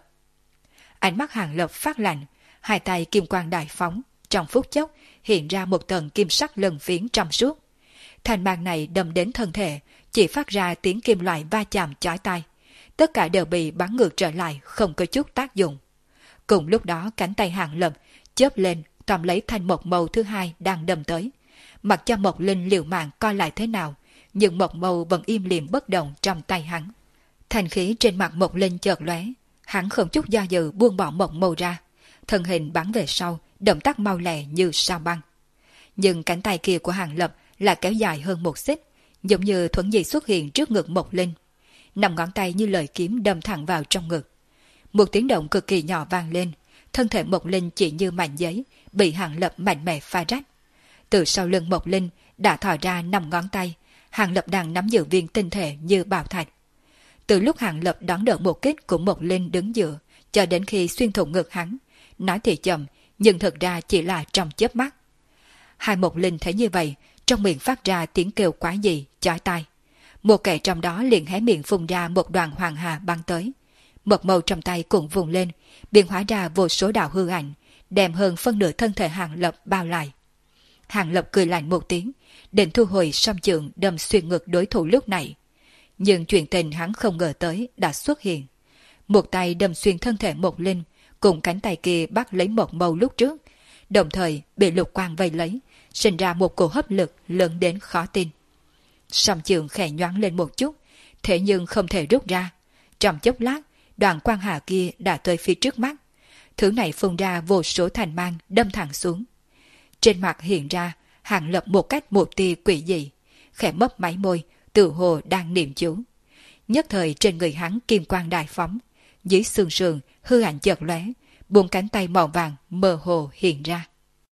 Ánh mắt Hàng Lập phát lạnh, hai tay kim quang đại phóng, trong phút chốc hiện ra một tầng kim sắc lân phiến trong suốt. Thanh mang này đâm đến thân thể, chỉ phát ra tiếng kim loại va chạm chói tai. Tất cả đều bị bắn ngược trở lại, không có chút tác dụng. Cùng lúc đó cánh tay Hàng Lập chớp lên, tóm lấy thanh mộc mâu thứ hai đang đâm tới. Mặc cho Mộc Linh liều mạng coi lại thế nào, nhưng mộc mâu vẫn im lìm bất động trong tay hắn. Thanh khí trên mặt Mộc Linh chợt lóe, hắn không chút do dự buông bỏ mộc mâu ra, thân hình bắn về sau, động tác mau lẹ như sao băng. Nhưng cánh tay kia của Hàng Lập là kéo dài hơn một xích, giống như thuẫn dị xuất hiện trước ngực Mộc Linh. Năm ngón tay như lời kiếm đâm thẳng vào trong ngực. Một tiếng động cực kỳ nhỏ vang lên, thân thể Mộc Linh chỉ như mảnh giấy, bị Hàng Lập mạnh mẽ phá rách. Từ sau lưng Mộc Linh đã thò ra năm ngón tay, Hàng Lập đang nắm giữ viên tinh thể như bảo thạch. Từ lúc Hàng Lập đón đỡ một kích của Mộc Linh đứng giữa, cho đến khi xuyên thủng ngực hắn, nói thì chậm, nhưng thực ra chỉ là trong chớp mắt. Hai Mộc Linh thấy như vậy, trong miệng phát ra tiếng kêu quái dị, chói tai. Một kẻ trong đó liền hé miệng phun ra một đoàn hoàng hà băng tới. Mộc mâu trong tay cũng vùng lên, biến hóa ra vô số đạo hư ảnh, đem hơn phân nửa thân thể Hàng Lập bao lại. Hàng Lập cười lạnh một tiếng, định thu hồi song chưởng đâm xuyên ngực đối thủ lúc này. Nhưng chuyện tình hắn không ngờ tới đã xuất hiện. Một tay đâm xuyên thân thể Mộc Linh, cùng cánh tay kia bắt lấy một mâu lúc trước, đồng thời bị lục quang vây lấy, sinh ra một cổ hấp lực lớn đến khó tin. Song chưởng khẽ nhoáng lên một chút, thế nhưng không thể rút ra. Trong chốc lát, đoàn quang hà kia đã tới phía trước mắt. Thứ này phun ra vô số thành mang đâm thẳng xuống. Trên mặt hiện ra Hàng Lập một cách một tia quỷ dị, khẽ mấp máy môi, tự hồ đang niệm chú. Nhất thời trên người hắn kim quang đại phóng, dưới xương sườn hư ảnh chợt lóe, buông cánh tay màu vàng mơ hồ hiện ra.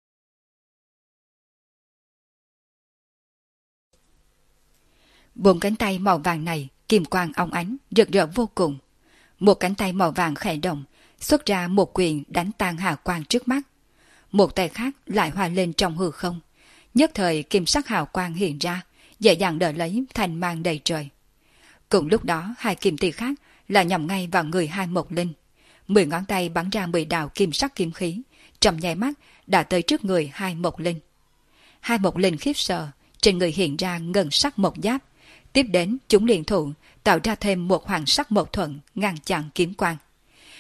Buông cánh tay màu vàng này kim quang óng ánh rực rỡ vô cùng. Một cánh tay màu vàng khẽ động, xuất ra một quyền đánh tan hào quang trước mắt. Một tay khác lại hòa lên trong hư không, nhất thời kim sắc hào quang hiện ra, dễ dàng đỡ lấy thành mang đầy trời. Cùng lúc đó hai kim tỷ khác là nhằm ngay vào người hai Mộc Linh. Mười ngón tay bắn ra mười đạo kim sắc kim khí, trong nháy mắt đã tới trước người hai Mộc Linh. Hai Mộc Linh khiếp sợ, trên người hiện ra ngân sắc mộc giáp. Tiếp đến chúng liền thủ tạo ra thêm một hoàng sắc mộc thuận ngăn chặn kiếm quang.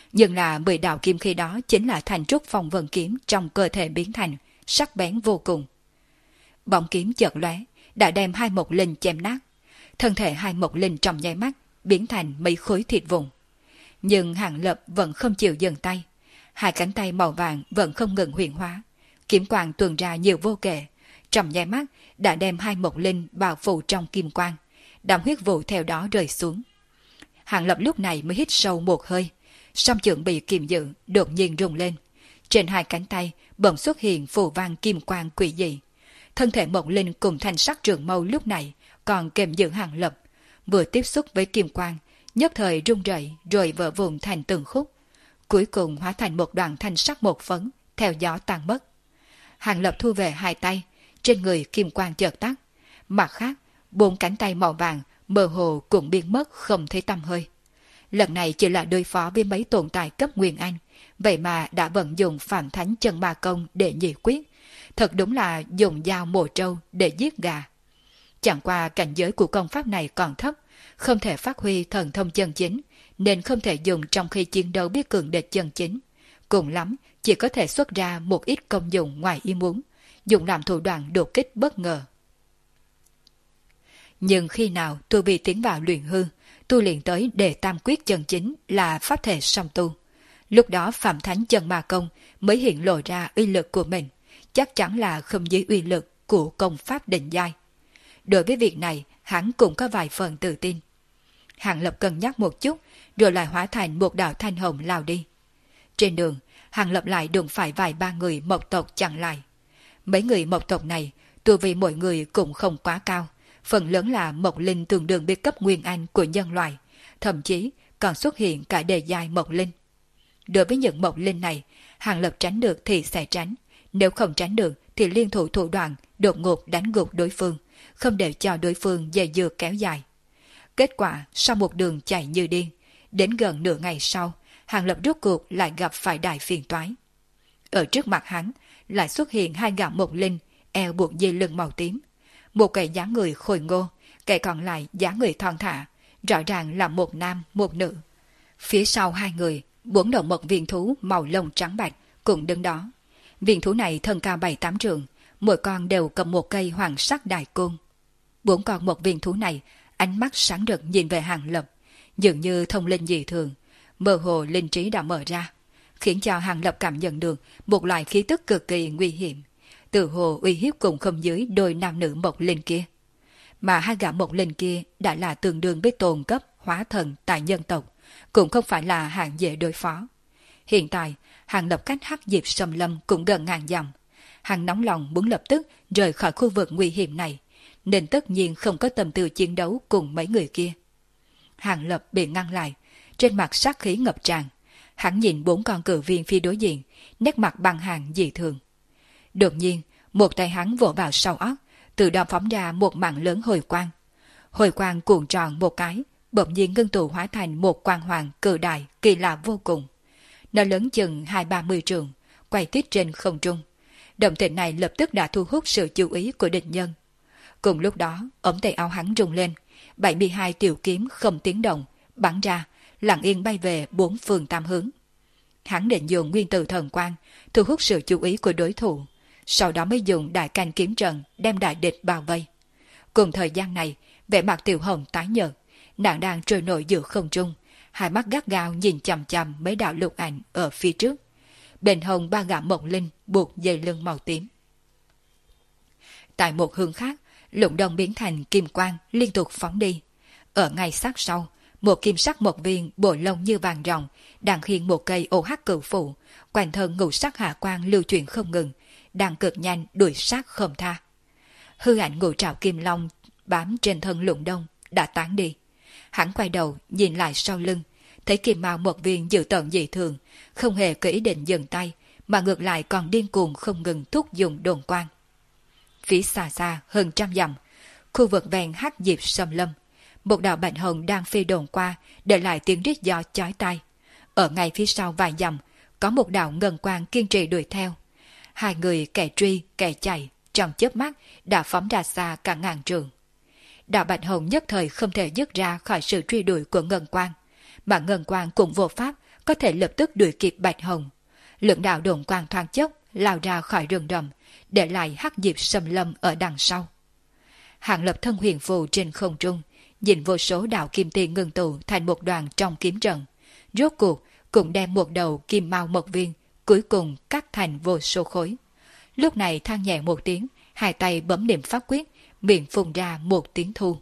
Nhưng là mười đạo kim khí đó chính là thành trúc phong vân kiếm trong cơ thể biến thành, sắc bén vô cùng. Bóng kiếm chợt lóe, đã đem hai mộc linh chém nát. Thân thể hai mộc linh trong nháy mắt biến thành mấy khối thịt vụn. Nhưng Hàng Lập vẫn không chịu dừng tay. Hai cánh tay màu vàng vẫn không ngừng huyền hóa. Kiếm quang tuôn ra nhiều vô kể. Trong nháy mắt đã đem hai mộc linh bao phủ trong kim quang. Đám huyết vụ theo đó rơi xuống. Hàng Lập lúc này mới hít sâu một hơi. Song chưởng bị kiềm giữ đột nhiên rung lên. Trên hai cánh tay bỗng xuất hiện phù văn kim quang quỷ dị. Thân thể mộc linh cùng thanh sắc trường mâu lúc này còn kèm giữ Hàng Lập. Vừa tiếp xúc với kim quang, nhất thời rung rẩy rồi vỡ vụn thành từng khúc. Cuối cùng hóa thành một đoạn thanh sắc một phấn, theo gió tan mất. Hàng Lập thu về hai tay, trên người kim quang chợt tắt. Mặt khác, bốn cánh tay màu vàng mơ hồ cũng biến mất không thấy tăm hơi. Lần này chỉ là đối phó với mấy tồn tại cấp Nguyên Anh, vậy mà đã vận dụng Phạm Thánh Chân Ma Công để nhị quyết. Thật đúng là dùng dao mổ trâu để giết gà. Chẳng qua cảnh giới của công pháp này còn thấp, không thể phát huy thần thông chân chính, nên không thể dùng trong khi chiến đấu biết cường địch chân chính. Cùng lắm, chỉ có thể xuất ra một ít công dụng ngoài ý muốn, dùng làm thủ đoạn đột kích bất ngờ. Nhưng khi nào tu vi tiến vào luyện hư, tu luyện tới đề tam quyết chân chính là pháp thể song tu. Lúc đó Phạm Thánh Chân Ma Công mới hiện lộ ra uy lực của mình, chắc chắn là không dưới uy lực của công pháp định giai. Đối với việc này, hắn cũng có vài phần tự tin. Hàng Lập cân nhắc một chút, rồi lại hóa thành một đạo thanh hồng lao đi. Trên đường, Hàng Lập lại đụng phải vài ba người mộc tộc chặn lại. Mấy người mộc tộc này, tu vi mỗi người cũng không quá cao, phần lớn là mộc linh tương đương với cấp nguyên anh của nhân loại, thậm chí còn xuất hiện cả đề giai mộc linh. Đối với những mộc linh này, Hàng Lập tránh được thì sẽ tránh, nếu không tránh được thì liên thủ thủ đoạn đột ngột đánh gục đối phương, không để cho đối phương dây dưa kéo dài. Kết quả, sau một đường chạy như điên, đến gần nửa ngày sau, Hàng Lập rốt cuộc lại gặp phải đại phiền toái. Ở trước mặt hắn, lại xuất hiện hai gã mộc linh, eo buộc dây lưng màu tím. Một kẻ dáng người khôi ngô, kẻ còn lại dáng người thon thả, rõ ràng là một nam, một nữ. Phía sau hai người, bốn đầu mộc viên thú màu lông trắng bạch cũng đứng đó. Viên thú này thân cao bảy tám trượng, mỗi con đều cầm một cây hoàng sắc đại côn. Bốn con mộc viên thú này, ánh mắt sáng rực nhìn về Hàng Lập, dường như thông linh dị thường, mơ hồ linh trí đã mở ra, khiến cho Hàng Lập cảm nhận được một loại khí tức cực kỳ nguy hiểm, tự hồ uy hiếp cùng không dưới đôi nam nữ mộc linh kia. Mà hai gã mộc linh kia đã là tương đương với tồn cấp hóa thần tại nhân tộc, cũng không phải là hạng dễ đối phó. Hiện tại, Hàng Lập cách Hắc Diệp Sâm Lâm cũng gần ngàn dặm. Hắn nóng lòng muốn lập tức rời khỏi khu vực nguy hiểm này, nên tất nhiên không có tâm tư chiến đấu cùng mấy người kia. Hàng Lập bị ngăn lại, trên mặt sát khí ngập tràn. Hắn nhìn bốn con cự viên phía đối diện, nét mặt băng hàng dị thường. Đột nhiên, một tay hắn vỗ vào sau óc, từ đó phóng ra một mảng lớn hồi quang. Hồi quang cuộn tròn một cái, bỗng nhiên ngưng tụ hóa thành một quang hoàng cự đại kỳ lạ vô cùng. Nó lớn chừng hai ba mươi trượng, quay tít trên không trung. Động tĩnh này lập tức đã thu hút sự chú ý của địch nhân. Cùng lúc đó, ống tay áo hắn rung lên, bảy mươi hai tiểu kiếm không tiếng động, bắn ra, lặng yên bay về bốn phương tám hướng. Hắn định dùng nguyên tử thần quang, thu hút sự chú ý của đối thủ, sau đó mới dùng đại canh kiếm trận đem đại địch bao vây. Cùng thời gian này, vẻ mặt Tiểu Hồng tái nhợt, nàng đang trôi nổi giữa không trung, hai mắt gắt gao nhìn chằm chằm mấy đạo lục ảnh ở phía trước. Bên hông ba gã mộc linh buộc dây lưng màu tím. Tại một hướng khác, lụng đông biến thành kim quang liên tục phóng đi. Ở ngay sát sau, một kim sắc mộc viên bộ lông như vàng ròng đang khiêng một cây ô hắc cửu phụ, quanh thân ngũ sắc hạ quang lưu chuyển không ngừng, đang cực nhanh đuổi sát không tha. Hư ảnh ngũ trảo kim long bám trên thân lụng đông đã tán đi. Hắn quay đầu nhìn lại sau lưng, thấy kim mao mộc viên dự tận dị thường, không hề có ý định dừng tay, mà ngược lại còn điên cuồng không ngừng thúc dùng đồn quang. Phía xa xa hơn trăm dặm, khu vực ven Hắc Diệp Sâm Lâm, một đạo bạch hồng đang phi đồn qua, để lại tiếng rít gió chói tai. Ở ngay phía sau vài dặm, có một đạo ngân quang kiên trì đuổi theo. Hai người kẻ truy kẻ chạy, trong chớp mắt đã phóng ra xa cả ngàn trượng. Đạo bạch hồng nhất thời không thể dứt ra khỏi sự truy đuổi của ngân quang, mà ngân quang cũng vô pháp có thể lập tức đuổi kịp Bạch Hồng. Lượng đạo đồn quang thoáng chốc lao ra khỏi rừng rậm, để lại hắc diệp xâm lâm ở đằng sau. Hạng Lập thân huyền phù trên không trung, nhìn vô số đạo kim tiền ngưng tụ thành một đoàn trong kiếm trận, rốt cuộc cũng đem một đầu kim mao mộc viên cuối cùng cắt thành vô số khối. Lúc này than nhẹ một tiếng, hai tay bấm niệm pháp quyết, miệng phun ra một tiếng thu.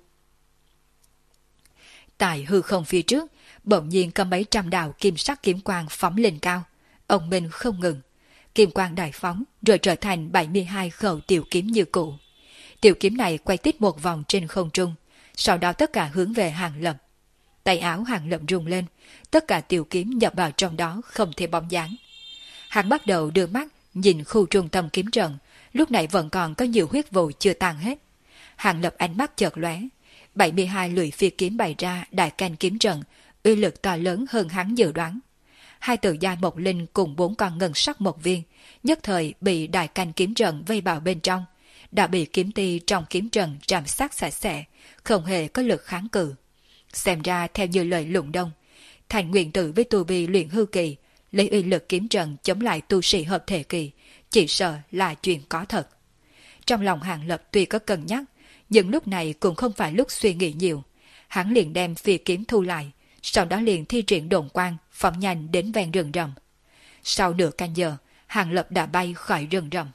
Tại hư không phía trước, bỗng nhiên có mấy trăm đạo kim sắc kiếm quang phóng lên cao, ông minh không ngừng. Kim quang đại phóng rồi trở thành bảy mươi hai khẩu tiểu kiếm như cũ. Tiểu kiếm này quay tít một vòng trên không trung, sau đó tất cả hướng về Hàng Lập. Tay áo Hàng Lập rung lên, tất cả tiểu kiếm nhập vào trong đó không thể bóng dáng. Hắn bắt đầu đưa mắt nhìn khu trung tâm kiếm trận, lúc này vẫn còn có nhiều huyết vụ chưa tan hết. Hàng Lập ánh mắt chợt lóe, bảy mươi hai lưỡi phi kiếm bày ra đại canh kiếm trận, uy lực to lớn hơn hắn dự đoán. Hai tử giai mộc linh cùng bốn con ngân sắc một viên, nhất thời bị đại canh kiếm trận vây vào bên trong, đã bị kiếm ti trong kiếm trận ràm sát sạch sẽ, không hề có lực kháng cự. Xem ra theo như lời Lũng Đông, thành nguyện tử với tu vi luyện hư kỳ, lấy uy lực kiếm trận chống lại tu sĩ hợp thể kỳ, chỉ sợ là chuyện có thật. Trong lòng Hàng Lập tuy có cân nhắc, nhưng lúc này cũng không phải lúc suy nghĩ nhiều. Hắn liền đem phi kiếm thu lại, sau đó liền thi triển đồn quang, phóng nhanh đến ven rừng rậm. Sau nửa canh giờ, Hàng Lập đã bay khỏi rừng rậm.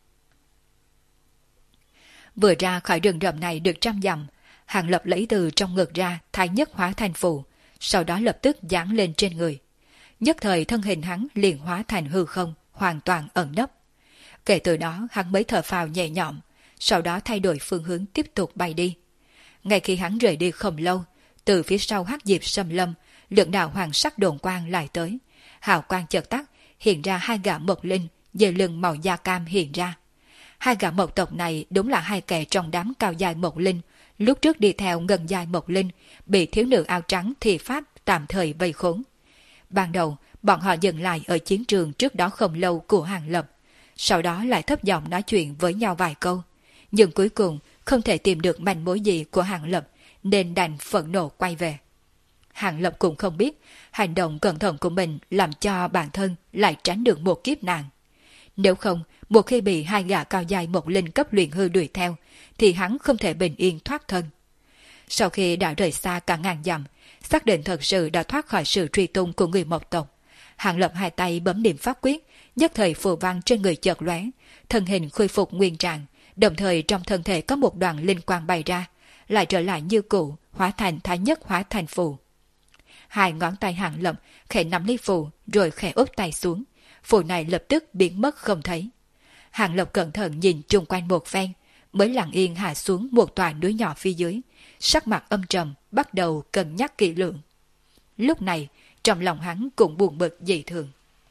Vừa ra khỏi rừng rậm này được trăm dặm, Hàng Lập lấy từ trong ngực ra thái nhất hóa thành phù, sau đó lập tức giáng lên trên người. Nhất thời thân hình hắn liền hóa thành hư không, hoàn toàn ẩn nấp. Kể từ đó hắn mới thở phào nhẹ nhõm, sau đó thay đổi phương hướng tiếp tục bay đi. Ngay khi hắn rời đi không lâu, từ phía sau hắc diệp xâm lâm, lượng đạo hoàng sắc đồn quang lại tới. Hào quang chợt tắt, hiện ra hai gã mộc linh, dề lưng màu da cam hiện ra. Hai gã mộc tộc này đúng là hai kẻ trong đám cao dài mộc linh, lúc trước đi theo ngân dài mộc linh, bị thiếu nữ áo trắng thì pháp tạm thời vây khốn. Ban đầu, bọn họ dừng lại ở chiến trường trước đó không lâu của Hàng Lập, sau đó lại thấp giọng nói chuyện với nhau vài câu. Nhưng cuối cùng không thể tìm được manh mối gì của Hàng Lập, nên đành phẫn nộ quay về. Hàng Lập cũng không biết, hành động cẩn thận của mình làm cho bản thân lại tránh được một kiếp nạn. Nếu không, một khi bị hai gã cao dài một linh cấp luyện hư đuổi theo, thì hắn không thể bình yên thoát thân. Sau khi đã rời xa cả ngàn dặm, xác định thật sự đã thoát khỏi sự truy tung của người Mộc tộc, Hàng Lập hai tay bấm niệm pháp quyết, nhất thời phù văn trên người chợt lóe, thân hình khôi phục nguyên trạng, đồng thời trong thân thể có một đoàn linh quang bay ra, lại trở lại như cũ, hóa thành thái nhất hóa thành phù. Hai ngón tay Hàng Lập khẽ nắm lấy phù, rồi khẽ úp tay xuống, phù này lập tức biến mất không thấy. Hàng Lập cẩn thận nhìn chung quanh một phen, mới lặng yên hạ xuống một tòa núi nhỏ phía dưới, sắc mặt âm trầm, bắt đầu cân nhắc kỹ lưỡng. Lúc này, trong lòng hắn cũng buồn bực dị thường.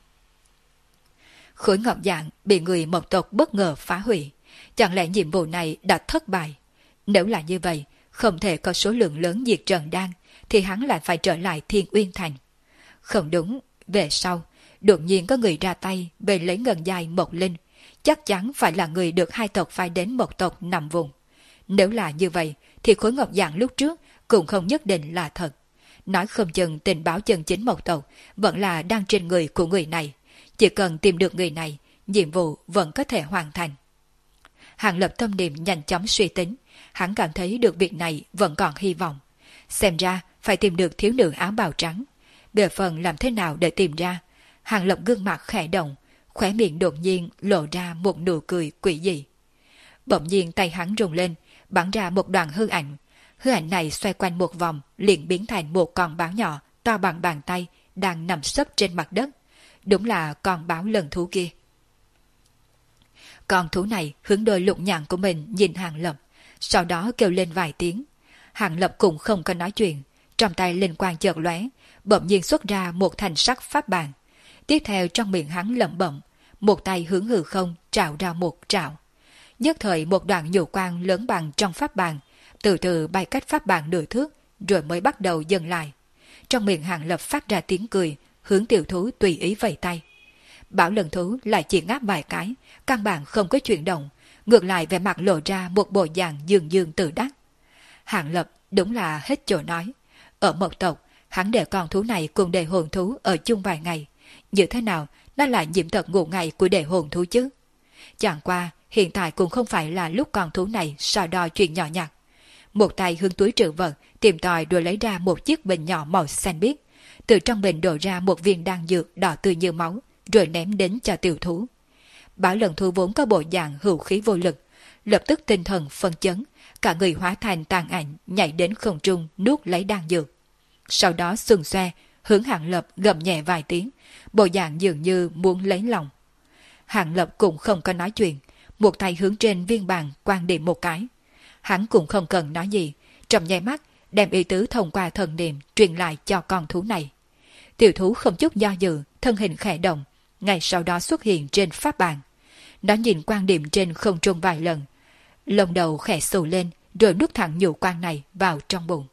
Khối ngọc dạng bị người Mộc tộc bất ngờ phá hủy, chẳng lẽ nhiệm vụ này đã thất bại? Nếu là như vậy, không thể có số lượng lớn diệt trần đan, thì hắn lại phải trở lại Thiên Uyên Thành. Không đúng, về sau, đột nhiên có người ra tay về lấy ngân dài Mộc Linh, chắc chắn phải là người được hai tộc phái đến Mộc tộc nằm vùng. Nếu là như vậy, thì khối ngọc dạng lúc trước cũng không nhất định là thật. Nói không chừng tình báo chân chính Mộc tộc vẫn là đang trên người của người này. Chỉ cần tìm được người này, nhiệm vụ vẫn có thể hoàn thành. Hàng Lập tâm niệm nhanh chóng suy tính, hắn cảm thấy được việc này vẫn còn hy vọng. Xem ra phải tìm được thiếu nữ áo bào trắng. Về phần làm thế nào để tìm ra, Hàng Lập gương mặt khẽ động, khóe miệng đột nhiên lộ ra một nụ cười quỷ dị. Bỗng nhiên tay hắn rung lên, bắn ra một đoàn hư ảnh. Hư ảnh này xoay quanh một vòng, liền biến thành một con báo nhỏ to bằng bàn tay đang nằm sấp trên mặt đất. Đúng là con báo lần thú kia. Con thú này hướng đôi lục nhạn của mình nhìn Hàng Lập, sau đó kêu lên vài tiếng. Hàng Lập cũng không có nói chuyện, trong tay linh quang chợt lóe, bỗng nhiên xuất ra một thành sắc pháp bàn. Tiếp theo trong miệng hắn lẩm bẩm, một tay hướng hư không trảo ra một trảo. Nhất thời một đoạn nhũ quang lớn bằng trong pháp bàn, từ từ bay cách pháp bàn nửa thước, rồi mới bắt đầu dừng lại. Trong miệng Hàng Lập phát ra tiếng cười, hướng tiểu thú tùy ý vẫy tay. Bảo lần thú lại chỉ ngáp vài cái, căn bản không có chuyển động, ngược lại vẻ mặt lộ ra một bộ dạng dương dương tự đắc. Hàng Lập đúng là hết chỗ nói. Ở Mộc tộc, Hắn để con thú này cùng đệ hồn thú ở chung vài ngày. Như thế nào nó lại nhiễm tật ngủ ngày của đệ hồn thú chứ? Chẳng qua, hiện tại cũng không phải là lúc con thú này so đo chuyện nhỏ nhặt. Một tay hướng túi trữ vật, tìm tòi rồi lấy ra một chiếc bình nhỏ màu xanh biếc. Từ trong bình đổ ra một viên đan dược đỏ tươi như máu, rồi ném đến cho tiểu thú. Bảo Lần Thú vốn có bộ dạng hữu khí vô lực, lập tức tinh thần phân chấn, cả người hóa thành tàn ảnh nhảy đến không trung nuốt lấy đan dược. Sau đó xuân xoe, hướng Hạng Lập gầm nhẹ vài tiếng, bộ dạng dường như muốn lấy lòng. Hạng Lập cũng không có nói chuyện, một tay hướng trên viên bàn quan điểm một cái. Hắn cũng không cần nói gì, trong nháy mắt đem ý tứ thông qua thần niệm truyền lại cho con thú này. Tiểu thú không chút do dự, thân hình khẽ động, ngay sau đó xuất hiện trên pháp bàn. Nó nhìn quan điểm trên không trung vài lần, lông đầu khẽ xù lên, rồi nuốt thẳng nhũ quan này vào trong bụng.